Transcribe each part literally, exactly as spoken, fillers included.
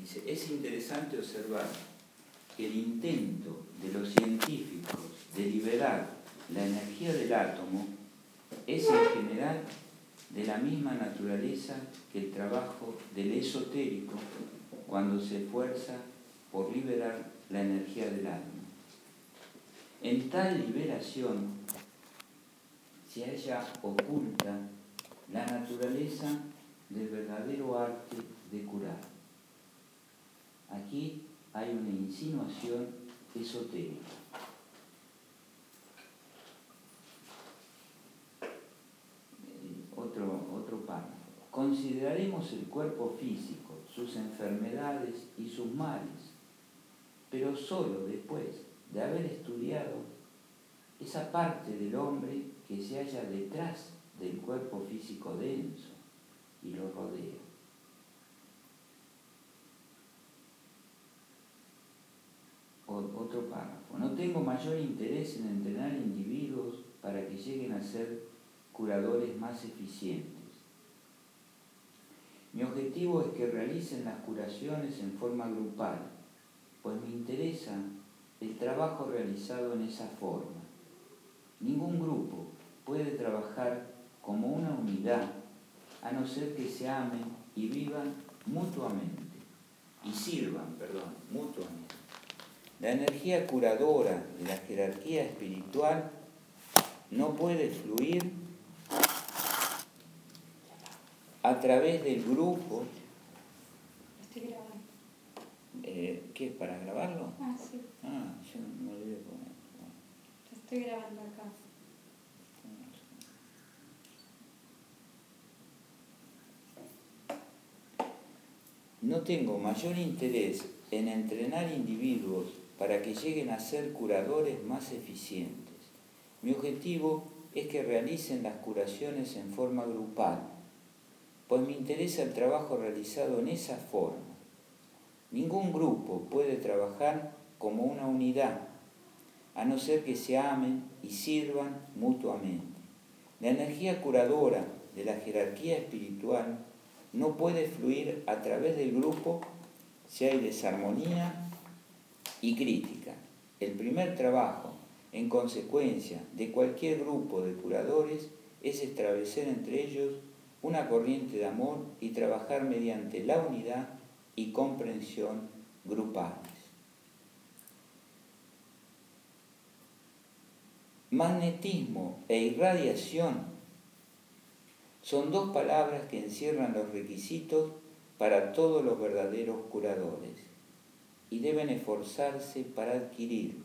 Dice, es interesante observar que el intento de los científicos de liberar la energía del átomo es en general de la misma naturaleza que el trabajo del esotérico cuando se esfuerza por liberar la energía del alma. En tal liberación se halla oculta la naturaleza del verdadero arte de curar. Aquí hay una insinuación esotérica. Otro, otro párrafo. Consideraremos el cuerpo físico, sus enfermedades y sus males, pero solo después de haber estudiado esa parte del hombre que se halla detrás del cuerpo físico denso y lo rodea. Otro párrafo. No tengo mayor interés en entrenar individuos para que lleguen a ser curadores más eficientes. Mi objetivo es que realicen las curaciones en forma grupal, pues me interesa el trabajo realizado en esa forma. Ningún grupo puede trabajar como una unidad a no ser que se amen y vivan mutuamente, y sirvan, perdón, mutuamente. La energía curadora de la jerarquía espiritual no puede fluir a través del grupo. Estoy grabando. Eh, ¿Qué es? ¿Para grabarlo? Ah, sí. Ah, yo me olvidé de poner. Bueno. Estoy grabando acá. No tengo mayor interés en entrenar individuos para que lleguen a ser curadores más eficientes. Mi objetivo es que realicen las curaciones en forma grupal, pues me interesa el trabajo realizado en esa forma. Ningún grupo puede trabajar como una unidad, a no ser que se amen y sirvan mutuamente. La energía curadora de la jerarquía espiritual no puede fluir a través del grupo si hay desarmonía y crítica. El primer trabajo, en consecuencia, de cualquier grupo de curadores es establecer entre ellos una corriente de amor y trabajar mediante la unidad y comprensión grupales. Magnetismo e irradiación son dos palabras que encierran los requisitos para todos los verdaderos curadores y deben esforzarse para adquirirlos.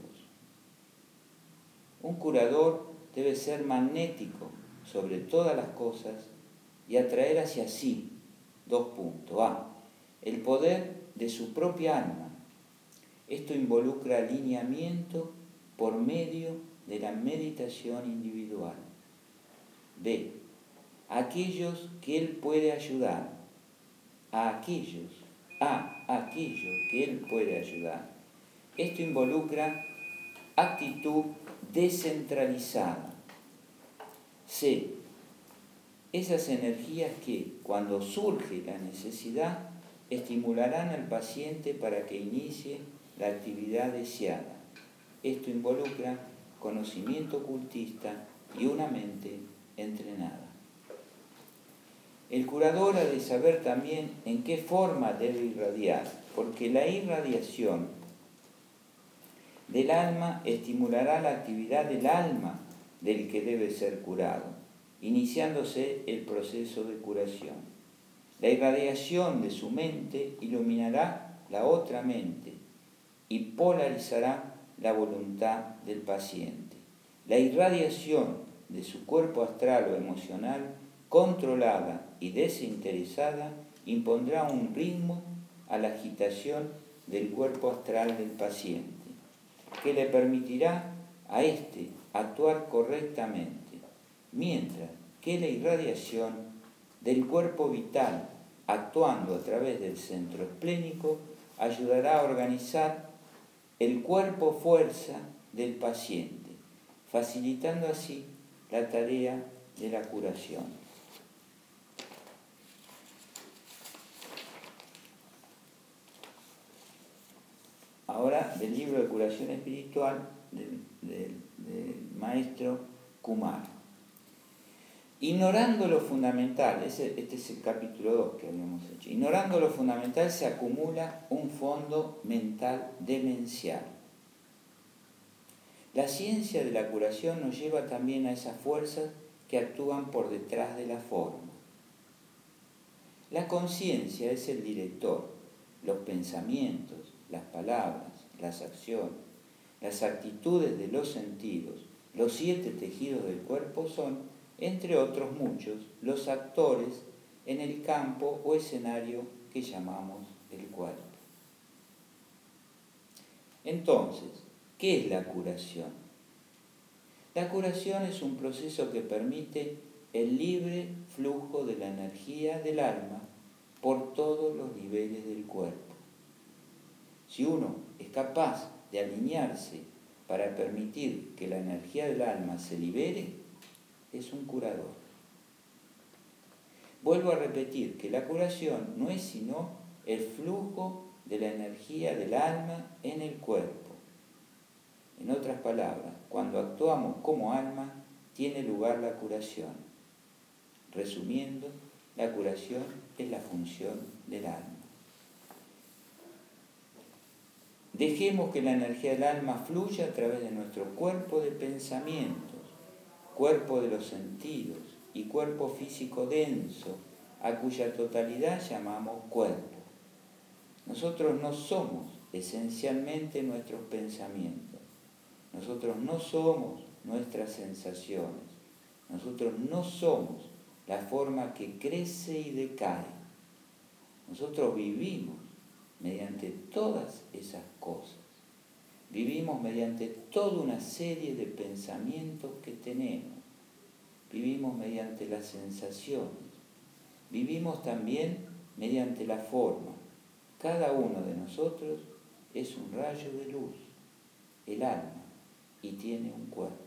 Un curador debe ser magnético sobre todas las cosas y atraer hacia sí, dos puntos. A. El poder de su propia alma. Esto involucra alineamiento por medio de la meditación individual. B. Aquellos que él puede ayudar. A aquellos, a aquellos que él puede ayudar. Esto involucra actitud descentralizada. C. Esas energías que, cuando surge la necesidad, estimularán al paciente para que inicie la actividad deseada. Esto involucra conocimiento ocultista y una mente entrenada. El curador ha de saber también en qué forma debe irradiar, porque la irradiación del alma estimulará la actividad del alma del que debe ser curado, iniciándose el proceso de curación. La irradiación de su mente iluminará la otra mente y polarizará la voluntad del paciente. La irradiación de su cuerpo astral o emocional, controlada y desinteresada, impondrá un ritmo a la agitación del cuerpo astral del paciente, que le permitirá a éste actuar correctamente, mientras que la irradiación del cuerpo vital, actuando a través del centro esplénico, ayudará a organizar el cuerpo fuerza del paciente, facilitando así la tarea de la curación. trata del libro de curación espiritual del, del, del maestro Kumara. Ignorando lo fundamental, ese, este es el capítulo dos que habíamos hecho, ignorando lo fundamental se acumula un fondo mental demencial. La ciencia de la curación nos lleva también a esas fuerzas que actúan por detrás de la forma. La conciencia es el director, los pensamientos, las palabras, las acciones, las actitudes de los sentidos, los siete tejidos del cuerpo son, entre otros muchos, los actores en el campo o escenario que llamamos el cuerpo. Entonces, ¿qué es la curación? La curación es un proceso que permite el libre flujo de la energía del alma por todos los niveles del cuerpo. Si uno es capaz de alinearse para permitir que la energía del alma se libere, es un curador. Vuelvo a repetir que la curación no es sino el flujo de la energía del alma en el cuerpo. En otras palabras, cuando actuamos como alma, tiene lugar la curación. Resumiendo, la curación es la función del alma. Dejemos que la energía del alma fluya a través de nuestro cuerpo de pensamientos, cuerpo de los sentidos y cuerpo físico denso, a cuya totalidad llamamos cuerpo. Nosotros no somos esencialmente nuestros pensamientos. Nosotros no somos nuestras sensaciones. Nosotros no somos la forma que crece y decae. Nosotros vivimos mediante todas esas cosas. Vivimos mediante toda una serie de pensamientos que tenemos. Vivimos mediante las sensaciones. Vivimos también mediante la forma. Cada uno de nosotros es un rayo de luz, el alma, y tiene un cuerpo.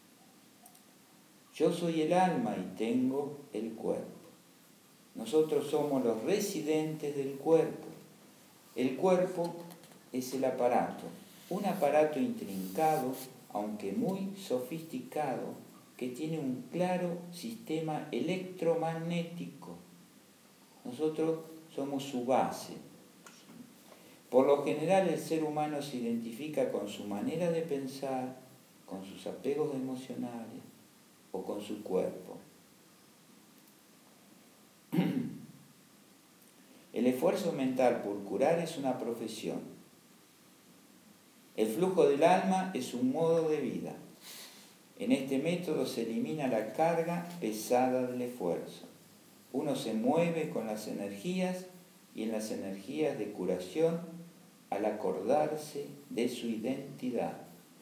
Yo soy el alma y tengo el cuerpo. Nosotros somos los residentes del cuerpo. El cuerpo es el aparato, un aparato intrincado, aunque muy sofisticado, que tiene un claro sistema electromagnético. Nosotros somos su base. Por lo general, el ser humano se identifica con su manera de pensar, con sus apegos emocionales o con su cuerpo. El esfuerzo mental por curar es una profesión. El flujo del alma es un modo de vida. En este método se elimina la carga pesada del esfuerzo. Uno se mueve con las energías y en las energías de curación al acordarse de su identidad.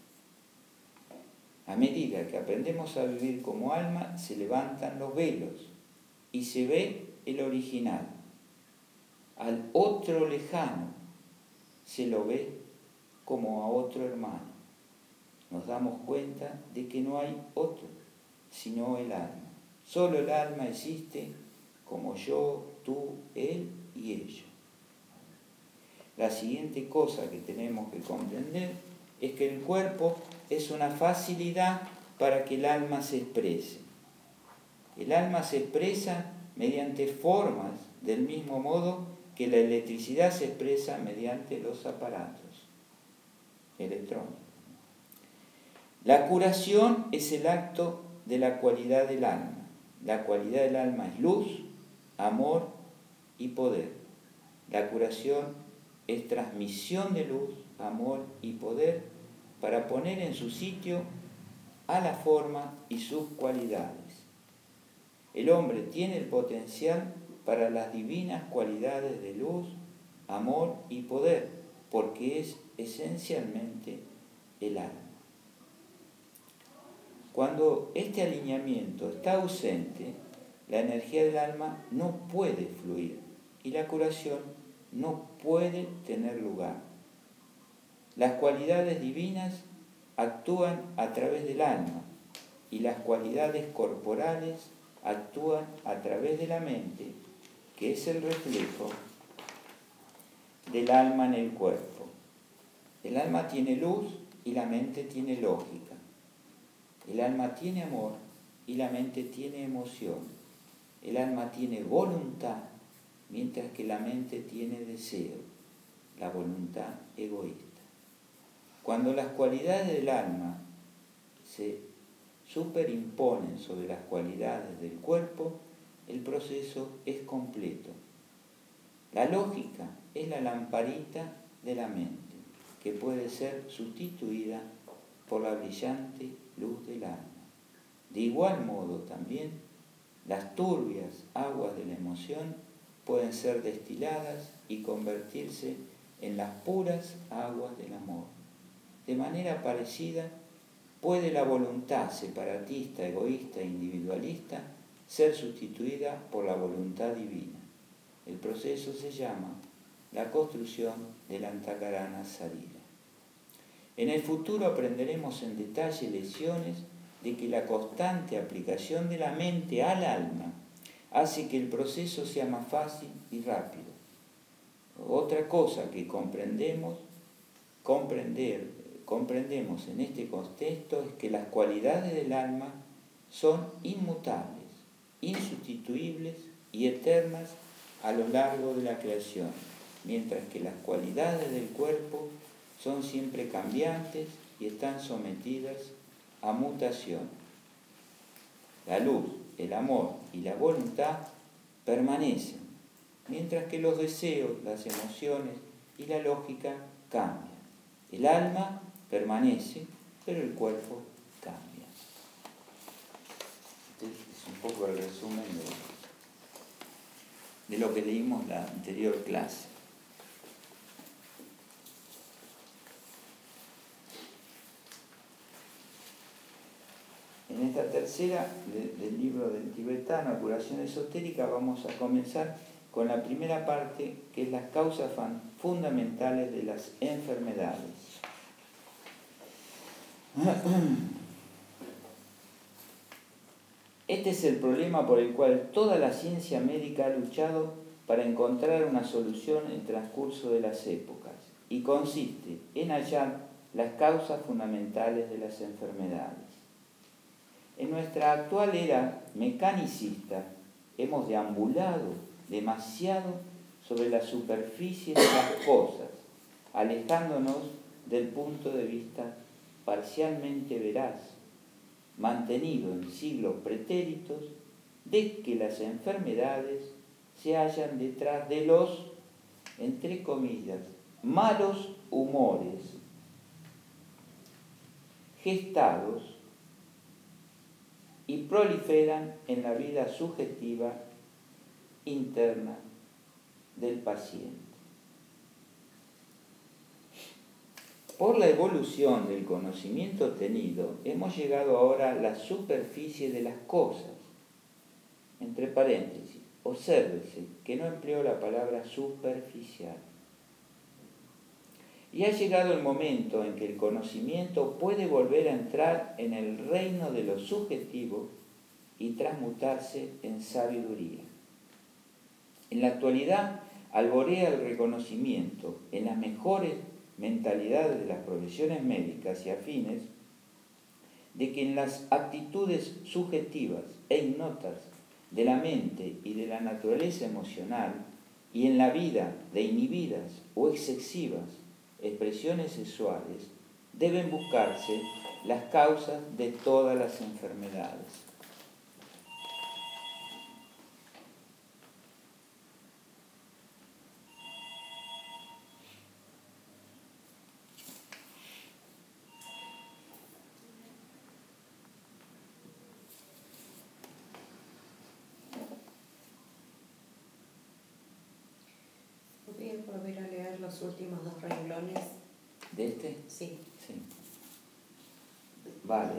A medida que aprendemos a vivir como alma, se levantan los velos y se ve el original. Al otro lejano se lo ve como a otro hermano. Nos damos cuenta de que no hay otro, sino el alma. Solo el alma existe como yo, tú, él y ello. La siguiente cosa que tenemos que comprender es que el cuerpo es una facilidad para que el alma se exprese. El alma se expresa mediante formas del mismo modo que la electricidad se expresa mediante los aparatos electrónicos. La curación es el acto de la cualidad del alma. La cualidad del alma es luz, amor y poder. La curación es transmisión de luz, amor y poder para poner en su sitio a la forma y sus cualidades. El hombre tiene el potencial para las divinas cualidades de luz, amor y poder, porque es esencialmente el alma. Cuando este alineamiento está ausente, la energía del alma no puede fluir y la curación no puede tener lugar. Las cualidades divinas actúan a través del alma y las cualidades corporales actúan a través de la mente, que es el reflejo del alma en el cuerpo. El alma tiene luz y la mente tiene lógica. El alma tiene amor y la mente tiene emoción. El alma tiene voluntad, mientras que la mente tiene deseo, la voluntad egoísta. Cuando las cualidades del alma se superimponen sobre las cualidades del cuerpo, el proceso es completo. La lógica es la lamparita de la mente, que puede ser sustituida por la brillante luz del alma. De igual modo también, las turbias aguas de la emoción pueden ser destiladas y convertirse en las puras aguas del amor. De manera parecida, puede la voluntad separatista, egoísta e individualista ser sustituida por la voluntad divina. El proceso se llama la construcción del Antakarana Sarira. En el futuro aprenderemos en detalle lecciones de que la constante aplicación de la mente al alma hace que el proceso sea más fácil y rápido. Otra cosa que comprendemos, comprender, comprendemos en este contexto es que las cualidades del alma son inmutables, insustituibles y eternas a lo largo de la creación, mientras que las cualidades del cuerpo son siempre cambiantes y están sometidas a mutación. La luz, el amor y la voluntad permanecen, mientras que los deseos, las emociones y la lógica cambian. El alma permanece, pero el cuerpo cambia. Este es un poco el resumen de, de lo que leímos la anterior clase. En esta tercera de, del libro del tibetano, Curación Esotérica, vamos a comenzar con la primera parte, que es las causas fundamentales de las enfermedades. Este es el problema por el cual toda la ciencia médica ha luchado para encontrar una solución en el transcurso de las épocas, y consiste en hallar las causas fundamentales de las enfermedades. En nuestra actual era mecanicista hemos deambulado demasiado sobre la superficie de las cosas, alejándonos del punto de vista parcialmente veraz, mantenido en siglos pretéritos, de que las enfermedades se hallan detrás de los, entre comillas, malos humores gestados y proliferan en la vida subjetiva interna del paciente. Por la evolución del conocimiento tenido, hemos llegado ahora a la superficie de las cosas. Entre paréntesis, obsérvese que no empleo la palabra superficial. Y ha llegado el momento en que el conocimiento puede volver a entrar en el reino de lo subjetivo y transmutarse en sabiduría. En la actualidad alborea el reconocimiento en las mejores mentalidades de las profesiones médicas y afines de que en las actitudes subjetivas e ignotas de la mente y de la naturaleza emocional y en la vida de inhibidas o excesivas expresiones sexuales deben buscarse las causas de todas las enfermedades. ¿Podría volver a leer los últimos dos renglones? ¿De este? Sí. Sí. Vale.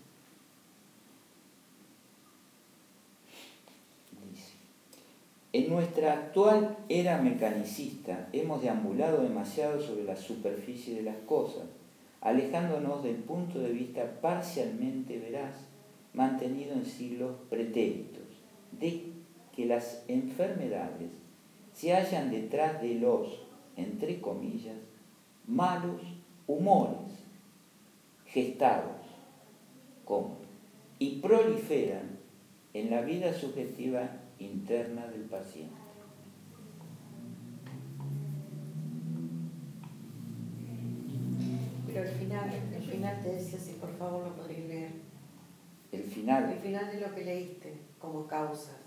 Dice: en nuestra actual era mecanicista hemos deambulado demasiado sobre la superficie de las cosas, alejándonos del punto de vista parcialmente veraz, mantenido en siglos pretéritos, de que las enfermedades se hallan detrás de los, entre comillas, malos humores gestados como y proliferan en la vida subjetiva interna del paciente. Pero al final, al final te decía si por favor lo podrías leer. El final, El final de lo que leíste, como causas.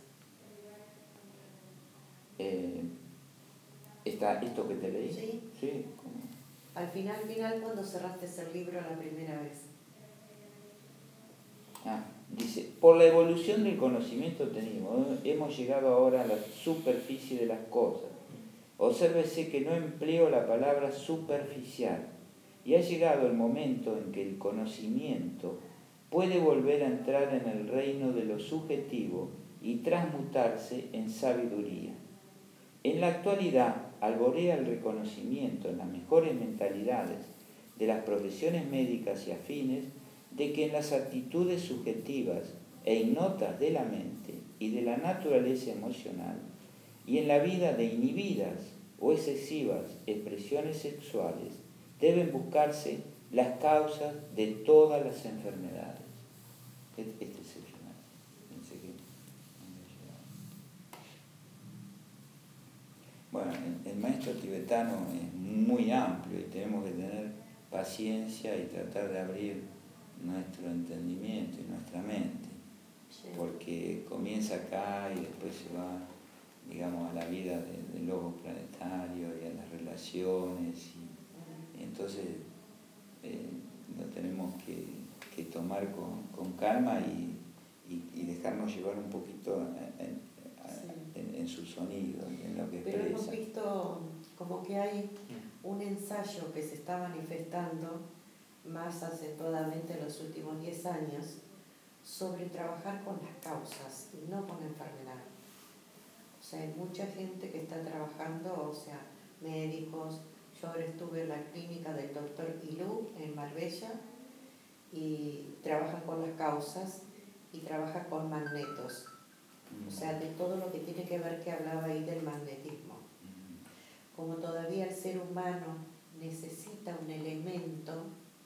eh, está esto que te leí. Sí. Sí. Al final, final, cuando cerraste ese libro la primera vez. Ah, dice, por la evolución del conocimiento tenemos, hemos llegado ahora a la superficie de las cosas. Obsérvese que no empleo la palabra superficial y ha llegado el momento en que el conocimiento puede volver a entrar en el reino de lo subjetivo y transmutarse en sabiduría. En la actualidad alborea el reconocimiento en las mejores mentalidades de las profesiones médicas y afines de que en las actitudes subjetivas e ignotas de la mente y de la naturaleza emocional y en la vida de inhibidas o excesivas expresiones sexuales deben buscarse las causas de todas las enfermedades. Este es el final. Pensé que bueno, el maestro tibetano es muy amplio y tenemos que tener paciencia y tratar de abrir nuestro entendimiento y nuestra mente, sí. Porque comienza acá y después se va, digamos, a la vida de, de logos planetarios y a las relaciones y, y entonces eh, lo tenemos que, que tomar con, con calma y, y, y dejarnos llevar un poquito en, en, sí. en, en su sonido y en lo que expresa. Pero hemos visto como que hay un ensayo que se está manifestando más acentuadamente en los últimos diez años sobre trabajar con las causas y no con la enfermedad. O sea, hay mucha gente que está trabajando, o sea, médicos. Yo ahora estuve en la clínica del doctor Ilú en Marbella y trabaja con las causas y trabaja con magnetos. O sea, de todo lo que tiene que ver, que hablaba ahí del magnetismo. Como todavía el ser humano necesita un elemento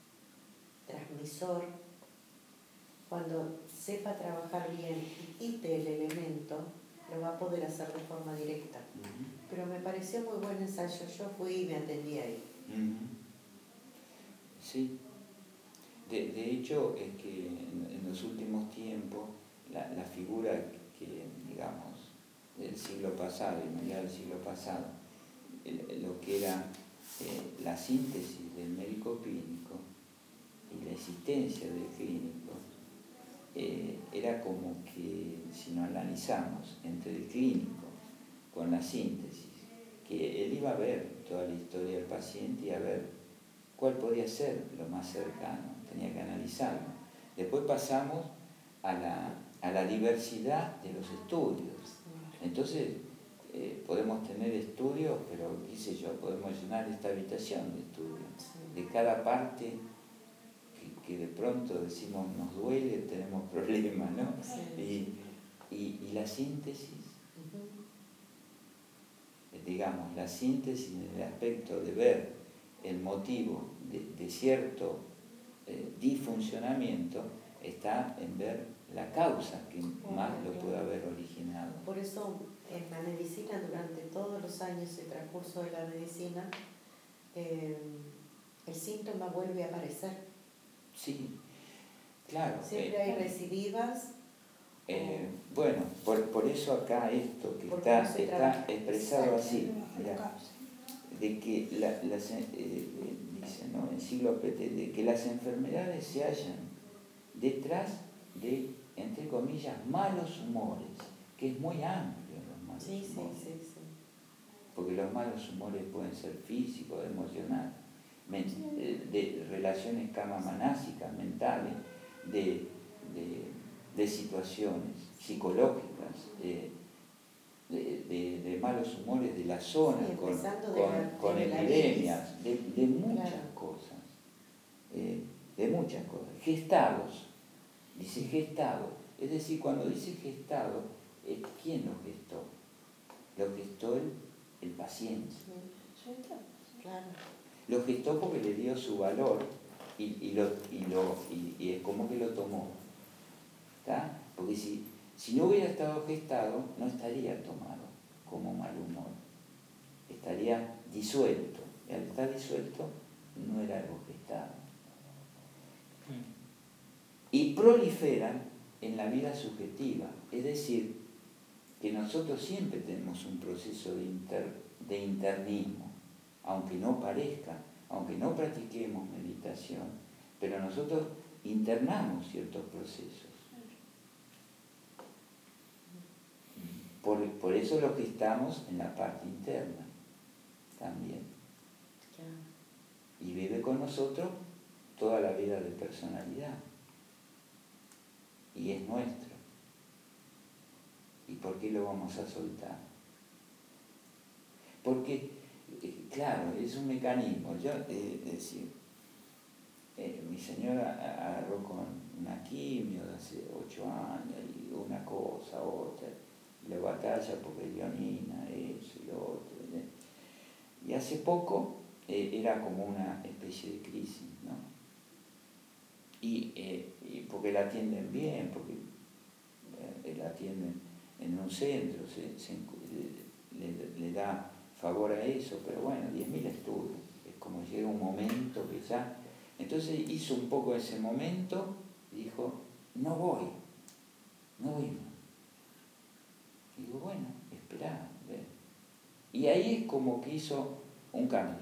transmisor, cuando sepa trabajar bien y quite el elemento, lo va a poder hacer de forma directa. Uh-huh. Pero me pareció muy buen ensayo, yo fui y me atendí ahí. Uh-huh. Sí, de, de hecho es que en, en los últimos tiempos la, la figura que, digamos, del siglo pasado y mediados del siglo pasado, el, lo que era eh, la síntesis del médico clínico y la existencia del clínico, eh, era como que, si nos analizamos entre el clínico con la síntesis, que él iba a ver toda la historia del paciente y a ver cuál podía ser lo más cercano, tenía que analizarlo. Después pasamos a la, a la diversidad de los estudios. Entonces, eh, podemos tener estudios, pero qué sé yo, podemos llenar esta habitación de estudios, de cada parte que de pronto decimos nos duele, tenemos problemas, ¿no? Sí. Y, y, y la síntesis, uh-huh. digamos, la síntesis en el aspecto de ver el motivo de, de cierto eh, disfuncionamiento está en ver la causa que oh, más lo puede haber originado. Por eso en la medicina, durante todos los años, el transcurso de la medicina, eh, el síntoma vuelve a aparecer. Sí, claro. Siempre eh, hay recidivas. Eh, bueno, por, por eso acá esto que está, no está expresado así, mirá, de que la, las, eh, dice, ¿no? En siglo P T, de que las enfermedades se hallan detrás de, entre comillas, malos humores, que es muy amplio los malos sí, humores. Sí, sí, sí. Porque los malos humores pueden ser físicos, emocionales, de, de relaciones camamanásicas, mentales, de, de, de situaciones psicológicas, de, de, de, de malos humores de la zona, sí, con, con, la, con epidemias, de, de muchas claro. cosas, eh, de muchas cosas, gestados, dice gestado, es decir, cuando dice gestado, eh, ¿quién lo gestó? Lo gestó el, el paciente. Sí, claro. Lo gestó porque le dio su valor y, y, lo, y, lo, y, y es como que lo tomó. ¿Está? Porque si, si no hubiera estado gestado, no estaría tomado como mal humor. Estaría disuelto. Y al estar disuelto, no era algo gestado. Y proliferan en la vida subjetiva. Es decir, que nosotros siempre tenemos un proceso de, inter, de internismo, aunque no parezca, aunque no practiquemos meditación, pero nosotros internamos ciertos procesos. Por, por eso lo que estamos en la parte interna también. Y vive con nosotros toda la vida de personalidad. Y es nuestro. ¿Y por qué lo vamos a soltar? Porque, eh, claro, es un mecanismo. Yo, eh, es decir, eh, mi señora agarró con una quimio de hace ocho años y una cosa, otra, y la batalla porque leonina, eso y lo otro. ¿eh? Y hace poco eh, era como una especie de crisis, ¿no? Y, eh, y porque la atienden bien, porque eh, la atienden en un centro, se, se, le, le da favor a eso, pero bueno, diez mil estudios, es como llega un momento que ya... Entonces hizo un poco ese momento y dijo, no voy, no voy más. Y digo, bueno, esperá, ve. Y ahí es como que hizo un cambio.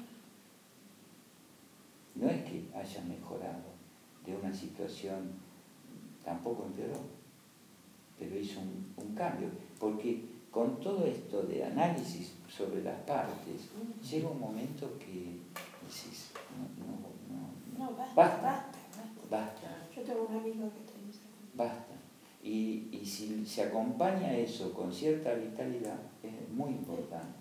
No es que haya mejorado de una situación, tampoco empeoró, pero hizo un, un cambio, porque con todo esto de análisis sobre las partes, llega un momento que decís, no, no, no, No, basta, basta, basta, basta. basta, Yo tengo un amigo que tiene esa basta. Y, y si se acompaña eso con cierta vitalidad, es muy importante.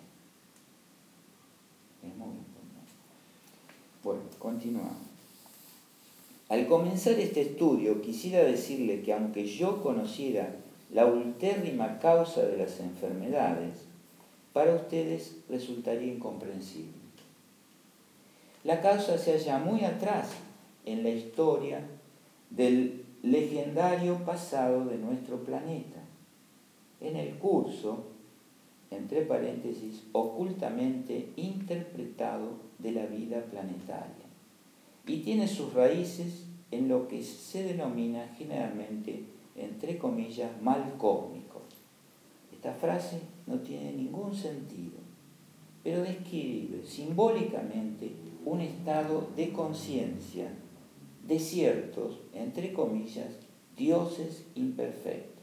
Es muy importante. Bueno, continuamos. Al comenzar este estudio, quisiera decirle que aunque yo conociera la ultérrima causa de las enfermedades, para ustedes resultaría incomprensible. La causa se halla muy atrás en la historia del legendario pasado de nuestro planeta, en el curso, entre paréntesis, ocultamente interpretado de la vida planetaria, y tiene sus raíces en lo que se denomina generalmente, entre comillas, mal cósmico. Esta frase no tiene ningún sentido, pero describe simbólicamente un estado de conciencia de ciertos, entre comillas, dioses imperfectos.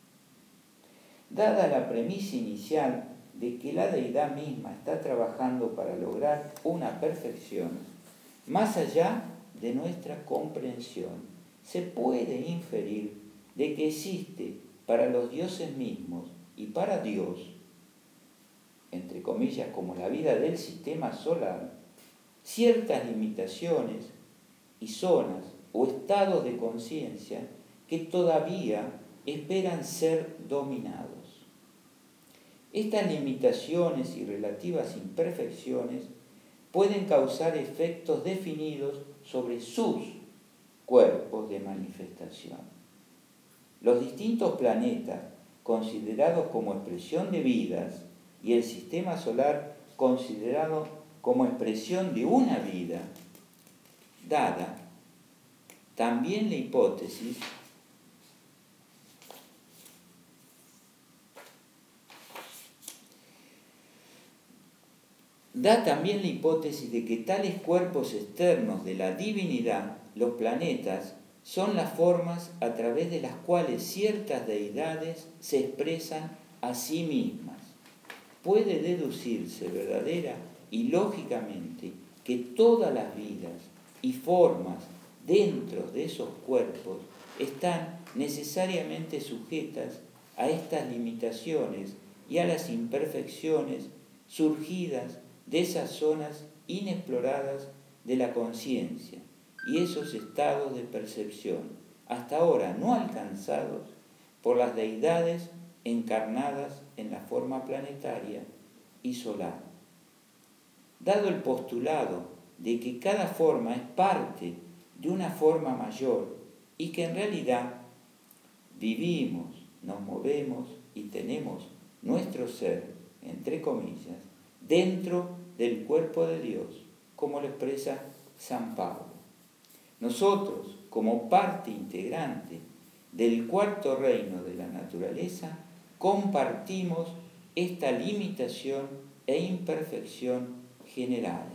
Dada la premisa inicial de que la deidad misma está trabajando para lograr una perfección más allá de nuestra comprensión, se puede inferir de que existe para los dioses mismos y para Dios, entre comillas, como la vida del sistema solar, ciertas limitaciones y zonas o estados de conciencia que todavía esperan ser dominados. Estas limitaciones y relativas imperfecciones pueden causar efectos definidos sobre sus cuerpos de manifestación. Los distintos planetas, considerados como expresión de vidas, y el sistema solar, considerado como expresión de una vida, dada también la hipótesis Da también la hipótesis de que tales cuerpos externos de la divinidad, los planetas, son las formas a través de las cuales ciertas deidades se expresan a sí mismas. Puede deducirse verdadera y lógicamente que todas las vidas y formas dentro de esos cuerpos están necesariamente sujetas a estas limitaciones y a las imperfecciones surgidas de esas zonas inexploradas de la conciencia y esos estados de percepción, hasta ahora no alcanzados por las deidades encarnadas en la forma planetaria y solar. Dado el postulado de que cada forma es parte de una forma mayor y que en realidad vivimos, nos movemos y tenemos nuestro ser, entre comillas, dentro del cuerpo de Dios, como lo expresa San Pablo. Nosotros, como parte integrante del cuarto reino de la naturaleza, compartimos esta limitación e imperfección generales.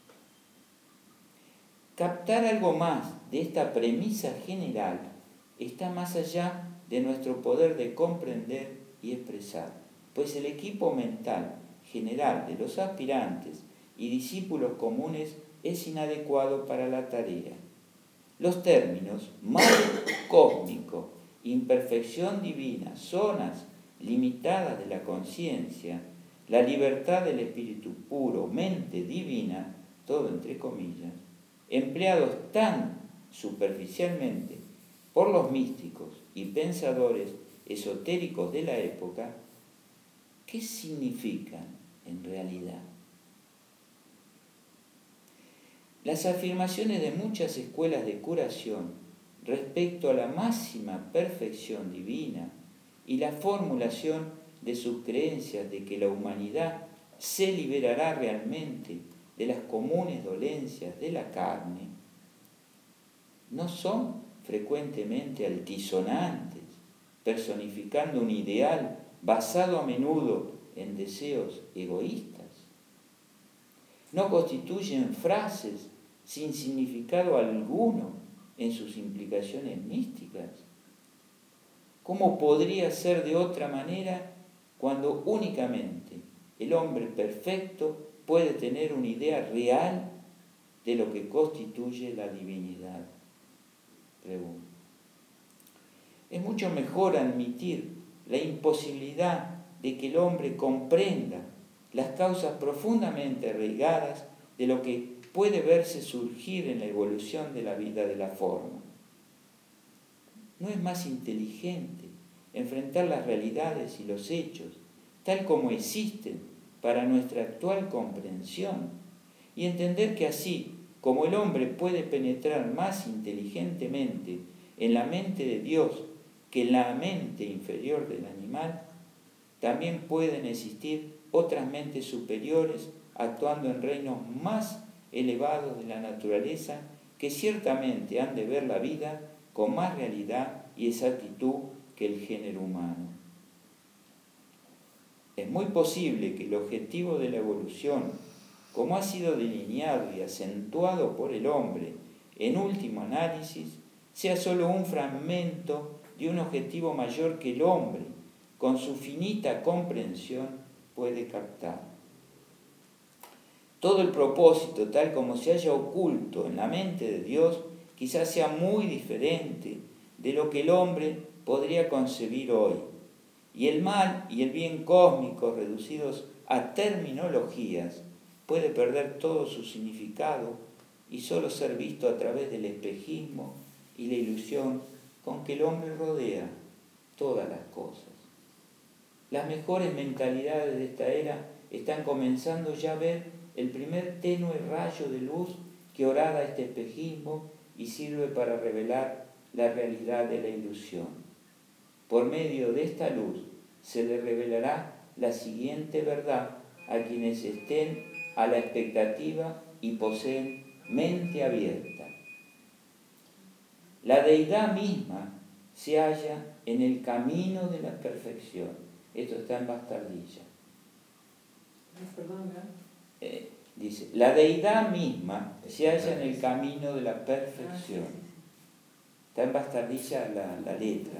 Captar algo más de esta premisa general está más allá de nuestro poder de comprender y expresar, pues el equipo mental general de los aspirantes y discípulos comunes es inadecuado para la tarea. Los términos mal cósmico, imperfección divina, zonas limitadas de la conciencia, la libertad del espíritu puro, mente divina, todo entre comillas, empleados tan superficialmente por los místicos y pensadores esotéricos de la época, ¿qué significan en realidad? Las afirmaciones de muchas escuelas de curación respecto a la máxima perfección divina y la formulación de sus creencias de que la humanidad se liberará realmente de las comunes dolencias de la carne, no son frecuentemente altisonantes, personificando un ideal basado a menudo en deseos egoístas. No constituyen frases sin significado alguno en sus implicaciones místicas. ¿Cómo podría ser de otra manera cuando únicamente el hombre perfecto puede tener una idea real de lo que constituye la divinidad? Pregunto. Es mucho mejor admitir la imposibilidad de que el hombre comprenda las causas profundamente arraigadas de lo que puede verse surgir en la evolución de la vida de la forma. ¿No es más inteligente enfrentar las realidades y los hechos tal como existen para nuestra actual comprensión y entender que así como el hombre puede penetrar más inteligentemente en la mente de Dios que en la mente inferior del animal, también pueden existir otras mentes superiores actuando en reinos más elevados de la naturaleza que ciertamente han de ver la vida con más realidad y exactitud que el género humano? Es muy posible que el objetivo de la evolución, como ha sido delineado y acentuado por el hombre en último análisis, sea solo un fragmento de un objetivo mayor que el hombre, con su finita comprensión, puede captar. Todo el propósito, tal como se haya oculto en la mente de Dios, quizás sea muy diferente de lo que el hombre podría concebir hoy. Y el mal y el bien cósmicos, reducidos a terminologías, puede perder todo su significado y solo ser visto a través del espejismo y la ilusión con que el hombre rodea todas las cosas. Las mejores mentalidades de esta era están comenzando ya a ver el primer tenue rayo de luz que horada este espejismo y sirve para revelar la realidad de la ilusión. Por medio de esta luz se le revelará la siguiente verdad a quienes estén a la expectativa y poseen mente abierta. La deidad misma se halla en el camino de la perfección. Esto está en Bastardilla. Perdón, Eh, dice, la deidad misma se halla en el camino de la perfección. Está en Bastardilla la, la letra.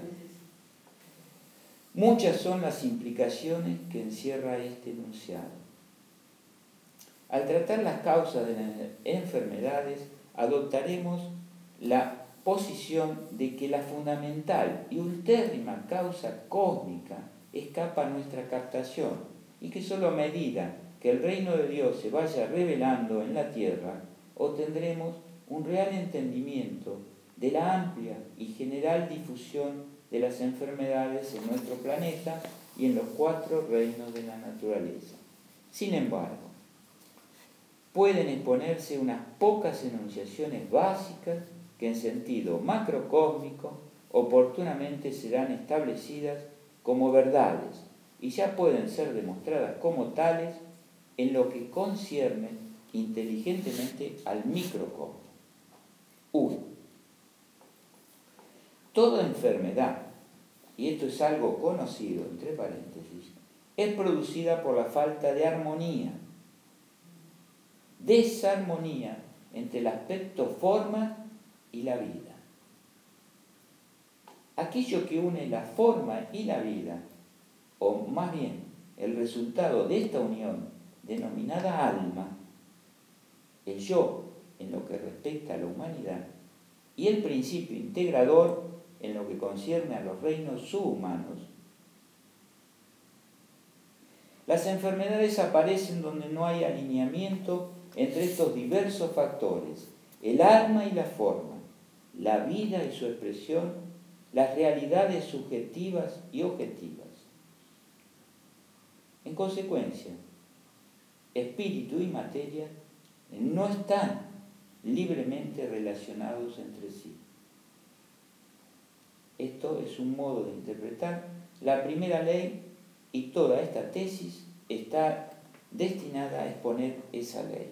Muchas son las implicaciones que encierra este enunciado. Al tratar las causas de las enfermedades, adoptaremos la posición de que la fundamental y ultérrima causa cósmica escapa a nuestra captación y que solo a medida que el reino de Dios se vaya revelando en la tierra, obtendremos un real entendimiento de la amplia y general difusión de las enfermedades en nuestro planeta y en los cuatro reinos de la naturaleza. Sin embargo, pueden exponerse unas pocas enunciaciones básicas que en sentido macrocósmico oportunamente serán establecidas como verdades y ya pueden ser demostradas como tales en lo que concierne inteligentemente al microcosmos. uno. Toda enfermedad, y esto es algo conocido, entre paréntesis, es producida por la falta de armonía, desarmonía entre el aspecto forma y la vida. Aquello que une la forma y la vida, o más bien el resultado de esta unión denominada alma, el yo en lo que respecta a la humanidad y el principio integrador en lo que concierne a los reinos subhumanos. Las enfermedades aparecen donde no hay alineamiento entre estos diversos factores, el alma y la forma, la vida y su expresión, las realidades subjetivas y objetivas. En consecuencia, espíritu y materia no están libremente relacionados entre sí. Esto es un modo de interpretar la primera ley y toda esta tesis está destinada a exponer esa ley.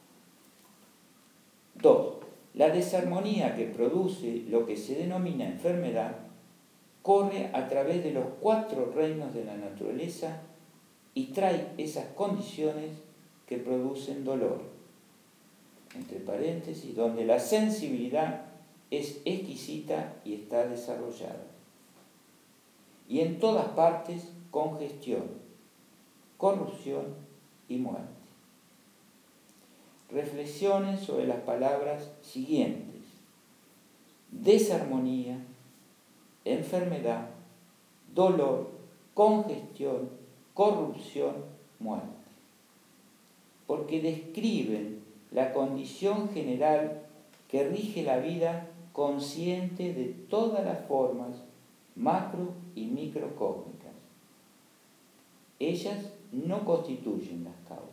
dos. La desarmonía que produce lo que se denomina enfermedad corre a través de los cuatro reinos de la naturaleza y trae esas condiciones que producen dolor, entre paréntesis, donde la sensibilidad es exquisita y está desarrollada. Y en todas partes, congestión, corrupción y muerte. Reflexiones sobre las palabras siguientes: desarmonía, enfermedad, dolor, congestión, corrupción, muerte. Porque describen la condición general que rige la vida consciente de todas las formas macro y microcósmicas. Ellas no constituyen las causas.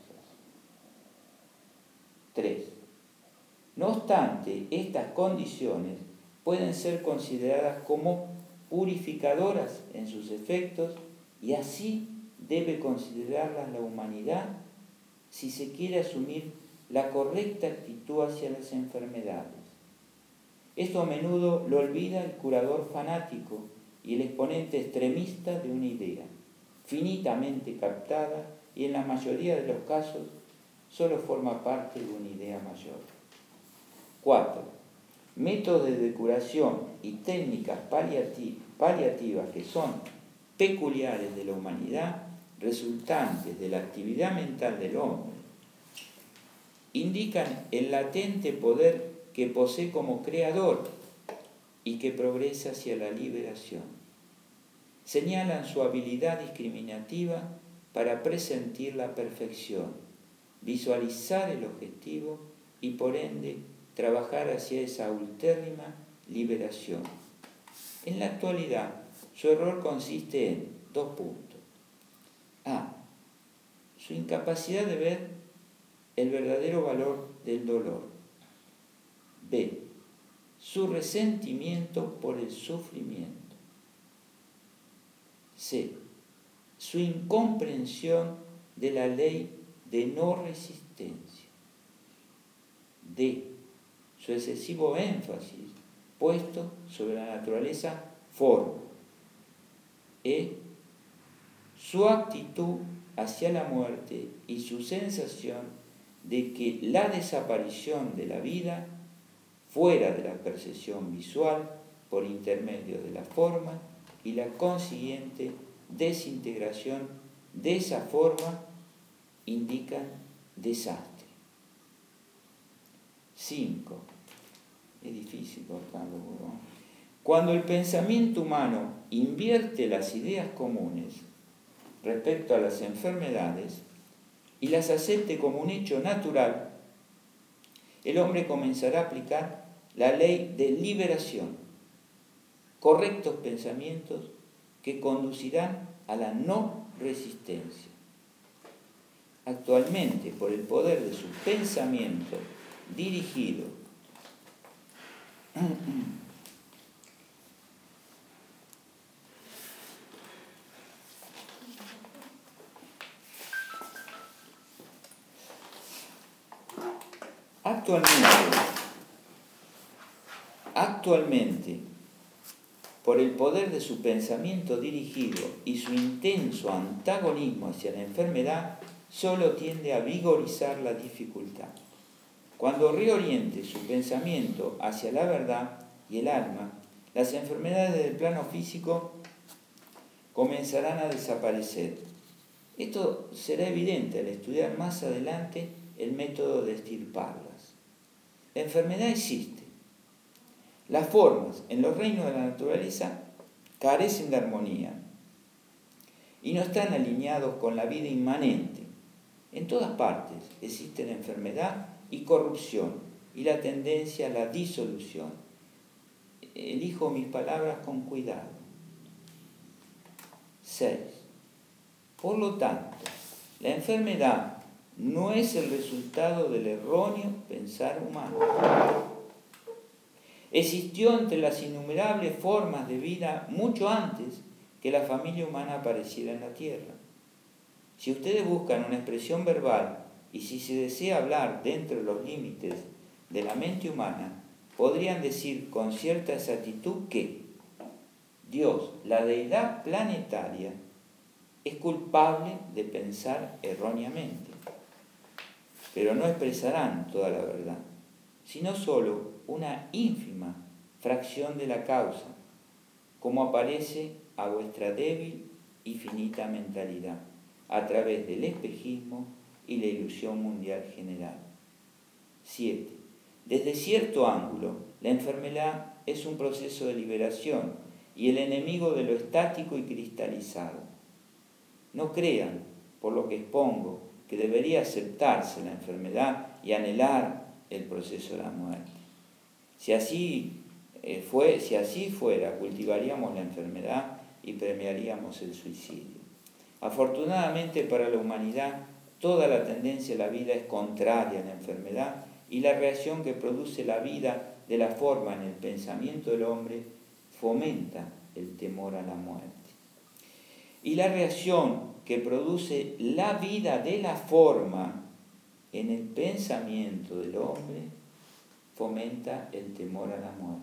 tres. No obstante, estas condiciones pueden ser consideradas como purificadoras en sus efectos y así debe considerarlas la humanidad si se quiere asumir la correcta actitud hacia las enfermedades. Esto a menudo lo olvida el curador fanático y el exponente extremista de una idea, finitamente captada y en la mayoría de los casos solo forma parte de una idea mayor. cuatro. Métodos de curación y técnicas paliativas que son peculiares de la humanidad, resultantes de la actividad mental del hombre, indican el latente poder que posee como creador y que progresa hacia la liberación. Señalan su habilidad discriminativa para presentir la perfección, visualizar el objetivo y por ende trabajar hacia esa ultérrima liberación. En la actualidad, su error consiste en dos puntos. A. Su incapacidad de ver el verdadero valor del dolor. B. Su resentimiento por el sufrimiento. C. Su incomprensión de la ley de no resistencia. D. Su excesivo énfasis puesto sobre la naturaleza forma. E. Su actitud hacia la muerte y su sensación de que la desaparición de la vida fuera de la percepción visual por intermedio de la forma y la consiguiente desintegración de esa forma indican desastre. cinco. Es difícil cortarlo, ¿no? Cuando el pensamiento humano invierte las ideas comunes respecto a las enfermedades y las acepte como un hecho natural, el hombre comenzará a aplicar la ley de liberación, correctos pensamientos que conducirán a la no resistencia. actualmente por el poder de su pensamiento dirigido actualmente actualmente por el poder de su pensamiento dirigido y su intenso antagonismo hacia la enfermedad, solo tiende a vigorizar la dificultad. Cuando reoriente su pensamiento hacia la verdad y el alma, las enfermedades del plano físico comenzarán a desaparecer. Esto será evidente al estudiar más adelante el método de extirparlas. La enfermedad existe. Las formas en los reinos de la naturaleza carecen de armonía y no están alineados con la vida inmanente. En todas partes existen enfermedad y corrupción y la tendencia a la disolución. Elijo mis palabras con cuidado. seis. Por lo tanto, la enfermedad no es el resultado del erróneo pensar humano. Existió entre las innumerables formas de vida mucho antes que la familia humana apareciera en la tierra. Si ustedes buscan una expresión verbal y si se desea hablar dentro de los límites de la mente humana, podrían decir con cierta exactitud que Dios, la deidad planetaria, es culpable de pensar erróneamente. Pero no expresarán toda la verdad, sino solo una ínfima fracción de la causa, como aparece a vuestra débil y finita mentalidad, a través del espejismo y la ilusión mundial general. siete. Desde cierto ángulo, la enfermedad es un proceso de liberación y el enemigo de lo estático y cristalizado. No crean, por lo que expongo, que debería aceptarse la enfermedad y anhelar el proceso de la muerte. Si así, eh, fue, si así fuera, cultivaríamos la enfermedad y premiaríamos el suicidio. Afortunadamente para la humanidad, toda la tendencia de la vida es contraria a la enfermedad y la reacción que produce la vida de la forma en el pensamiento del hombre fomenta el temor a la muerte. Y la reacción que produce la vida de la forma en el pensamiento del hombre fomenta el temor a la muerte.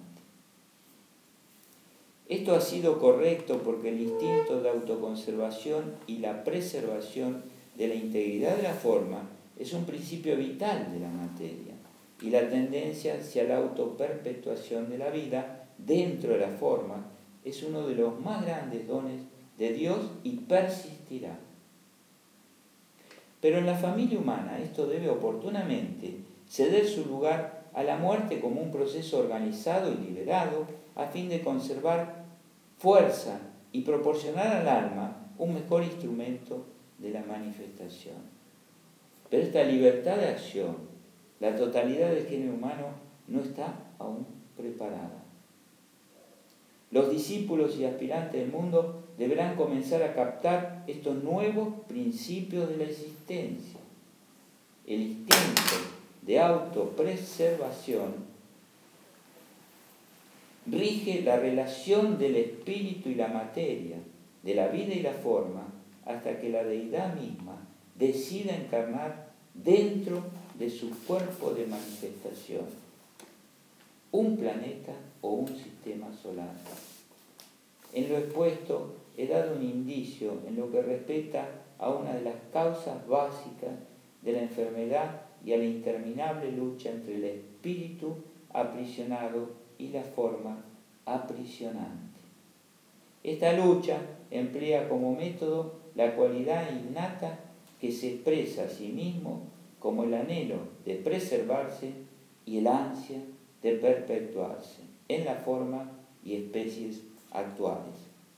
Esto ha sido correcto porque el instinto de autoconservación y la preservación de la integridad de la forma es un principio vital de la materia y la tendencia hacia la autoperpetuación de la vida dentro de la forma es uno de los más grandes dones de Dios y persistirá. Pero en la familia humana esto debe oportunamente ceder su lugar a la muerte como un proceso organizado y liberado a fin de conservar fuerza y proporcionar al alma un mejor instrumento de la manifestación. Pero esta libertad de acción, la totalidad del género humano no está aún preparada. Los discípulos y aspirantes del mundo deberán comenzar a captar estos nuevos principios de la existencia. El instinto de autopreservación rige la relación del espíritu y la materia, de la vida y la forma, hasta que la deidad misma decida encarnar dentro de su cuerpo de manifestación un planeta o un sistema solar. En lo expuesto he dado un indicio en lo que respecta a una de las causas básicas de la enfermedad y a la interminable lucha entre el espíritu aprisionado y la forma aprisionante. Esta lucha emplea como método la cualidad innata que se expresa a sí mismo como el anhelo de preservarse y el ansia de perpetuarse en la forma y especies actuales.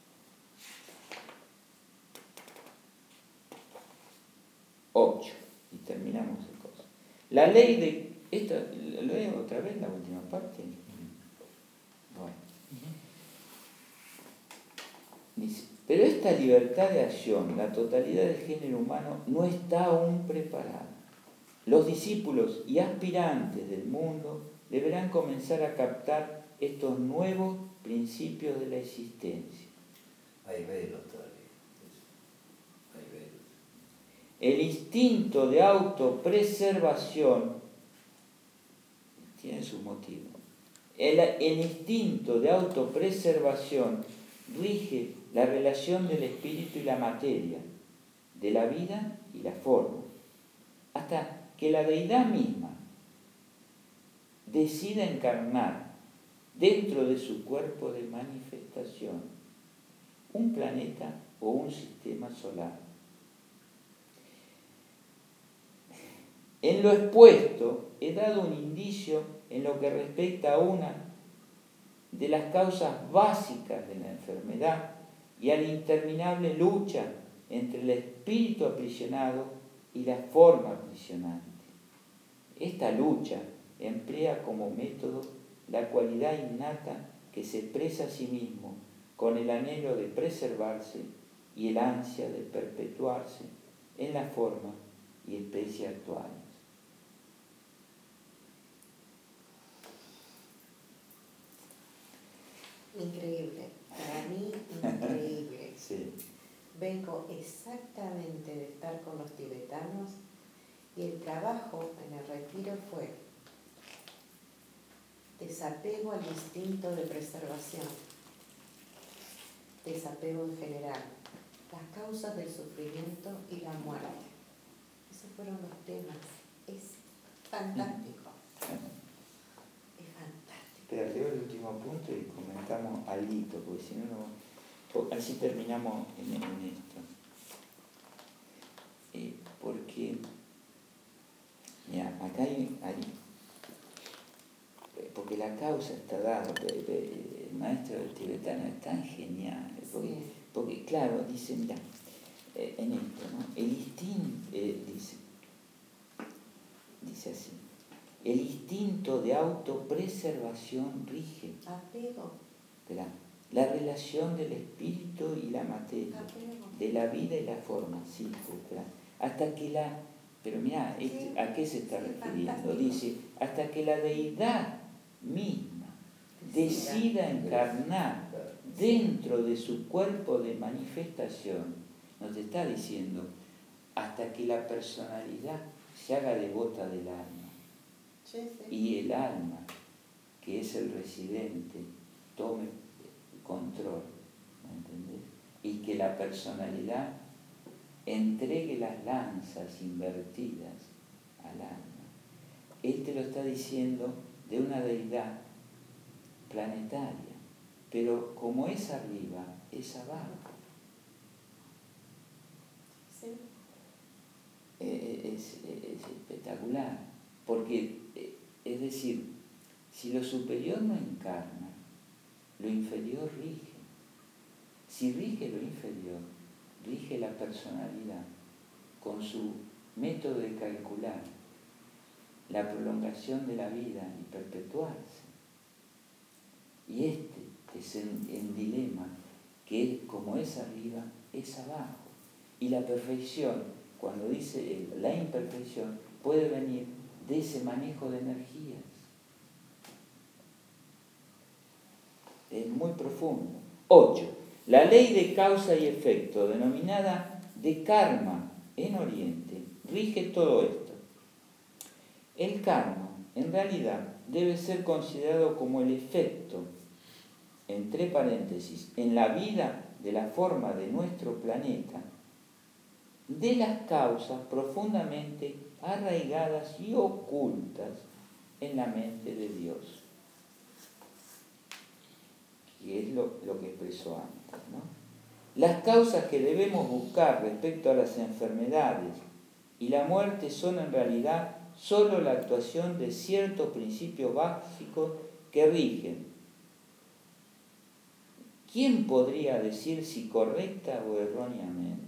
ocho. Y terminamos el curso. La ley de... Esto, ¿lo leo otra vez la última parte? Bueno. Dice, Pero esta libertad de acción, la totalidad del género humano, no está aún preparada. Los discípulos y aspirantes del mundo deberán comenzar a captar estos nuevos principios de la existencia. Hay velos todavía. Hay velos. El instinto de autopreservación tiene sus motivos. El, el instinto de autopreservación rige la relación del espíritu y la materia, de la vida y la forma, hasta que la deidad misma decida encarnar dentro de su cuerpo de manifestación un planeta o un sistema solar. En lo expuesto he dado un indicio en lo que respecta a una de las causas básicas de la enfermedad y a la interminable lucha entre el espíritu aprisionado y la forma aprisionante. Esta lucha emplea como método la cualidad innata que se expresa a sí mismo con el anhelo de preservarse y el ansia de perpetuarse en la forma y especie actuales. Increíble, para mí increíble. Sí. Vengo exactamente de estar con los tibetanos y el trabajo en el retiro fue desapego al instinto de preservación, desapego en general, las causas del sufrimiento y la muerte. Esos fueron los temas. Es fantástico. Es fantástico. Espera, leo el último punto y comentamos algo, porque si no, no, así terminamos en, en esto. Eh, porque, mira, acá hay, hay, porque la causa está dada, el maestro del tibetano es tan genial, porque, Sí. porque claro, dice, mira, eh, en esto, ¿no? El instinto, eh, dice, dice así, el instinto de autopreservación rige Apego. la, la relación del espíritu y la materia, Apego. de la vida y la forma, sí, espera, hasta que la, pero mira, Sí, ¿a qué se está sí, refiriendo? fantástico. Dice, hasta que la deidad misma decida encarnar dentro de su cuerpo de manifestación, nos está diciendo, hasta que la personalidad se haga devota del alma Sí, sí. y el alma, que es el residente, tome control, ¿me entendés? Y que la personalidad entregue las lanzas invertidas al alma. Él te lo está diciendo de una deidad planetaria, pero como es arriba, es abajo. Sí. Eh, Es, es espectacular, porque, eh, es decir, si lo superior no encarna, lo inferior rige. Si rige lo inferior, rige la personalidad con su método de calcular la prolongación de la vida y perpetuarse. Y este es el, el dilema, que es, como es arriba, es abajo. Y la perfección, cuando dice el, la imperfección, puede venir de ese manejo de energías. Es muy profundo. ocho. La ley de causa y efecto, denominada de karma en Oriente, rige todo esto. El karma, en realidad, debe ser considerado como el efecto, entre paréntesis, en la vida de la forma de nuestro planeta, de las causas profundamente arraigadas y ocultas en la mente de Dios. Que es lo, lo que expresó antes, ¿no? Las causas que debemos buscar respecto a las enfermedades y la muerte son en realidad solo la actuación de ciertos principios básicos que rigen. ¿Quién podría decir si correcta o erróneamente?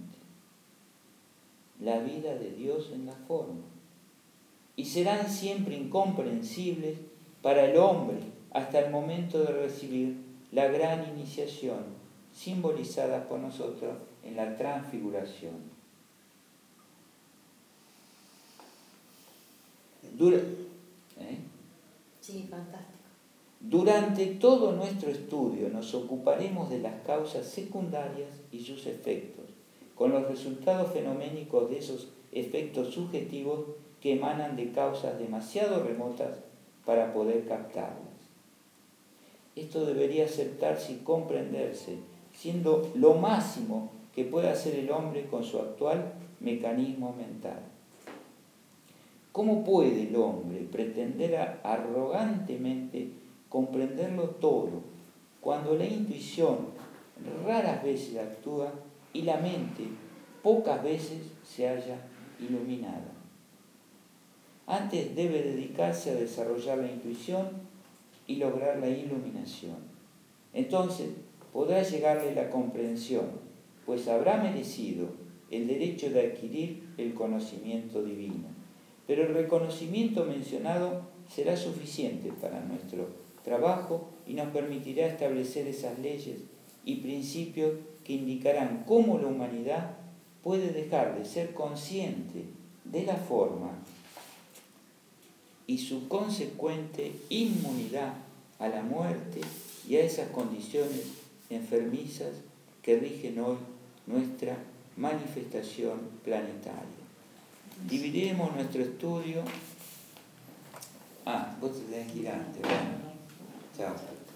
La vida de Dios en la forma. Y serán siempre incomprensibles para el hombre hasta el momento de recibir la gran iniciación simbolizadas por nosotros en la transfiguración. Dura, ¿eh? Sí, fantástico. Durante todo nuestro estudio nos ocuparemos de las causas secundarias y sus efectos, con los resultados fenoménicos de esos efectos subjetivos que emanan de causas demasiado remotas para poder captarlas. Esto debería aceptarse y comprenderse, siendo lo máximo que puede hacer el hombre con su actual mecanismo mental. ¿Cómo puede el hombre pretender arrogantemente comprenderlo todo cuando la intuición raras veces actúa y la mente pocas veces se halla iluminada? Antes debe dedicarse a desarrollar la intuición y lograr la iluminación. Entonces podrá llegarle la comprensión, pues habrá merecido el derecho de adquirir el conocimiento divino. Pero el reconocimiento mencionado será suficiente para nuestro trabajo y nos permitirá establecer esas leyes y principios que indicarán cómo la humanidad puede dejar de ser consciente de la forma y su consecuente inmunidad a la muerte y a esas condiciones enfermizas que rigen hoy nuestra manifestación planetaria. Dividiremos nuestro estudio. Ah, vos te tenés que ir antes. Bueno, chao.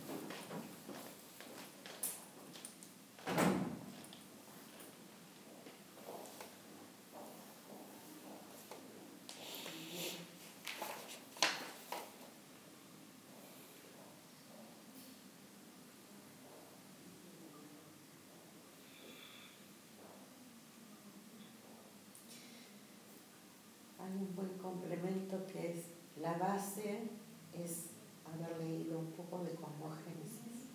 Hay un buen complemento que es la base, es haber leído un poco de Cosmogénesis.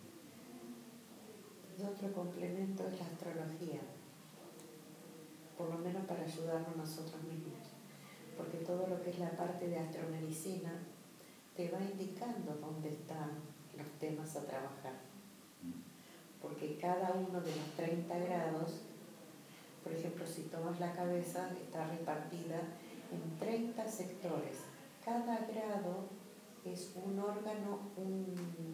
El otro complemento es la astrología, por lo menos para ayudarnos nosotros mismos, porque todo lo que es la parte de astromedicina te va indicando dónde están los temas a trabajar, porque cada uno de los treinta grados, por ejemplo, si tomas la cabeza, está repartida en treinta sectores. Cada grado es un órgano, un,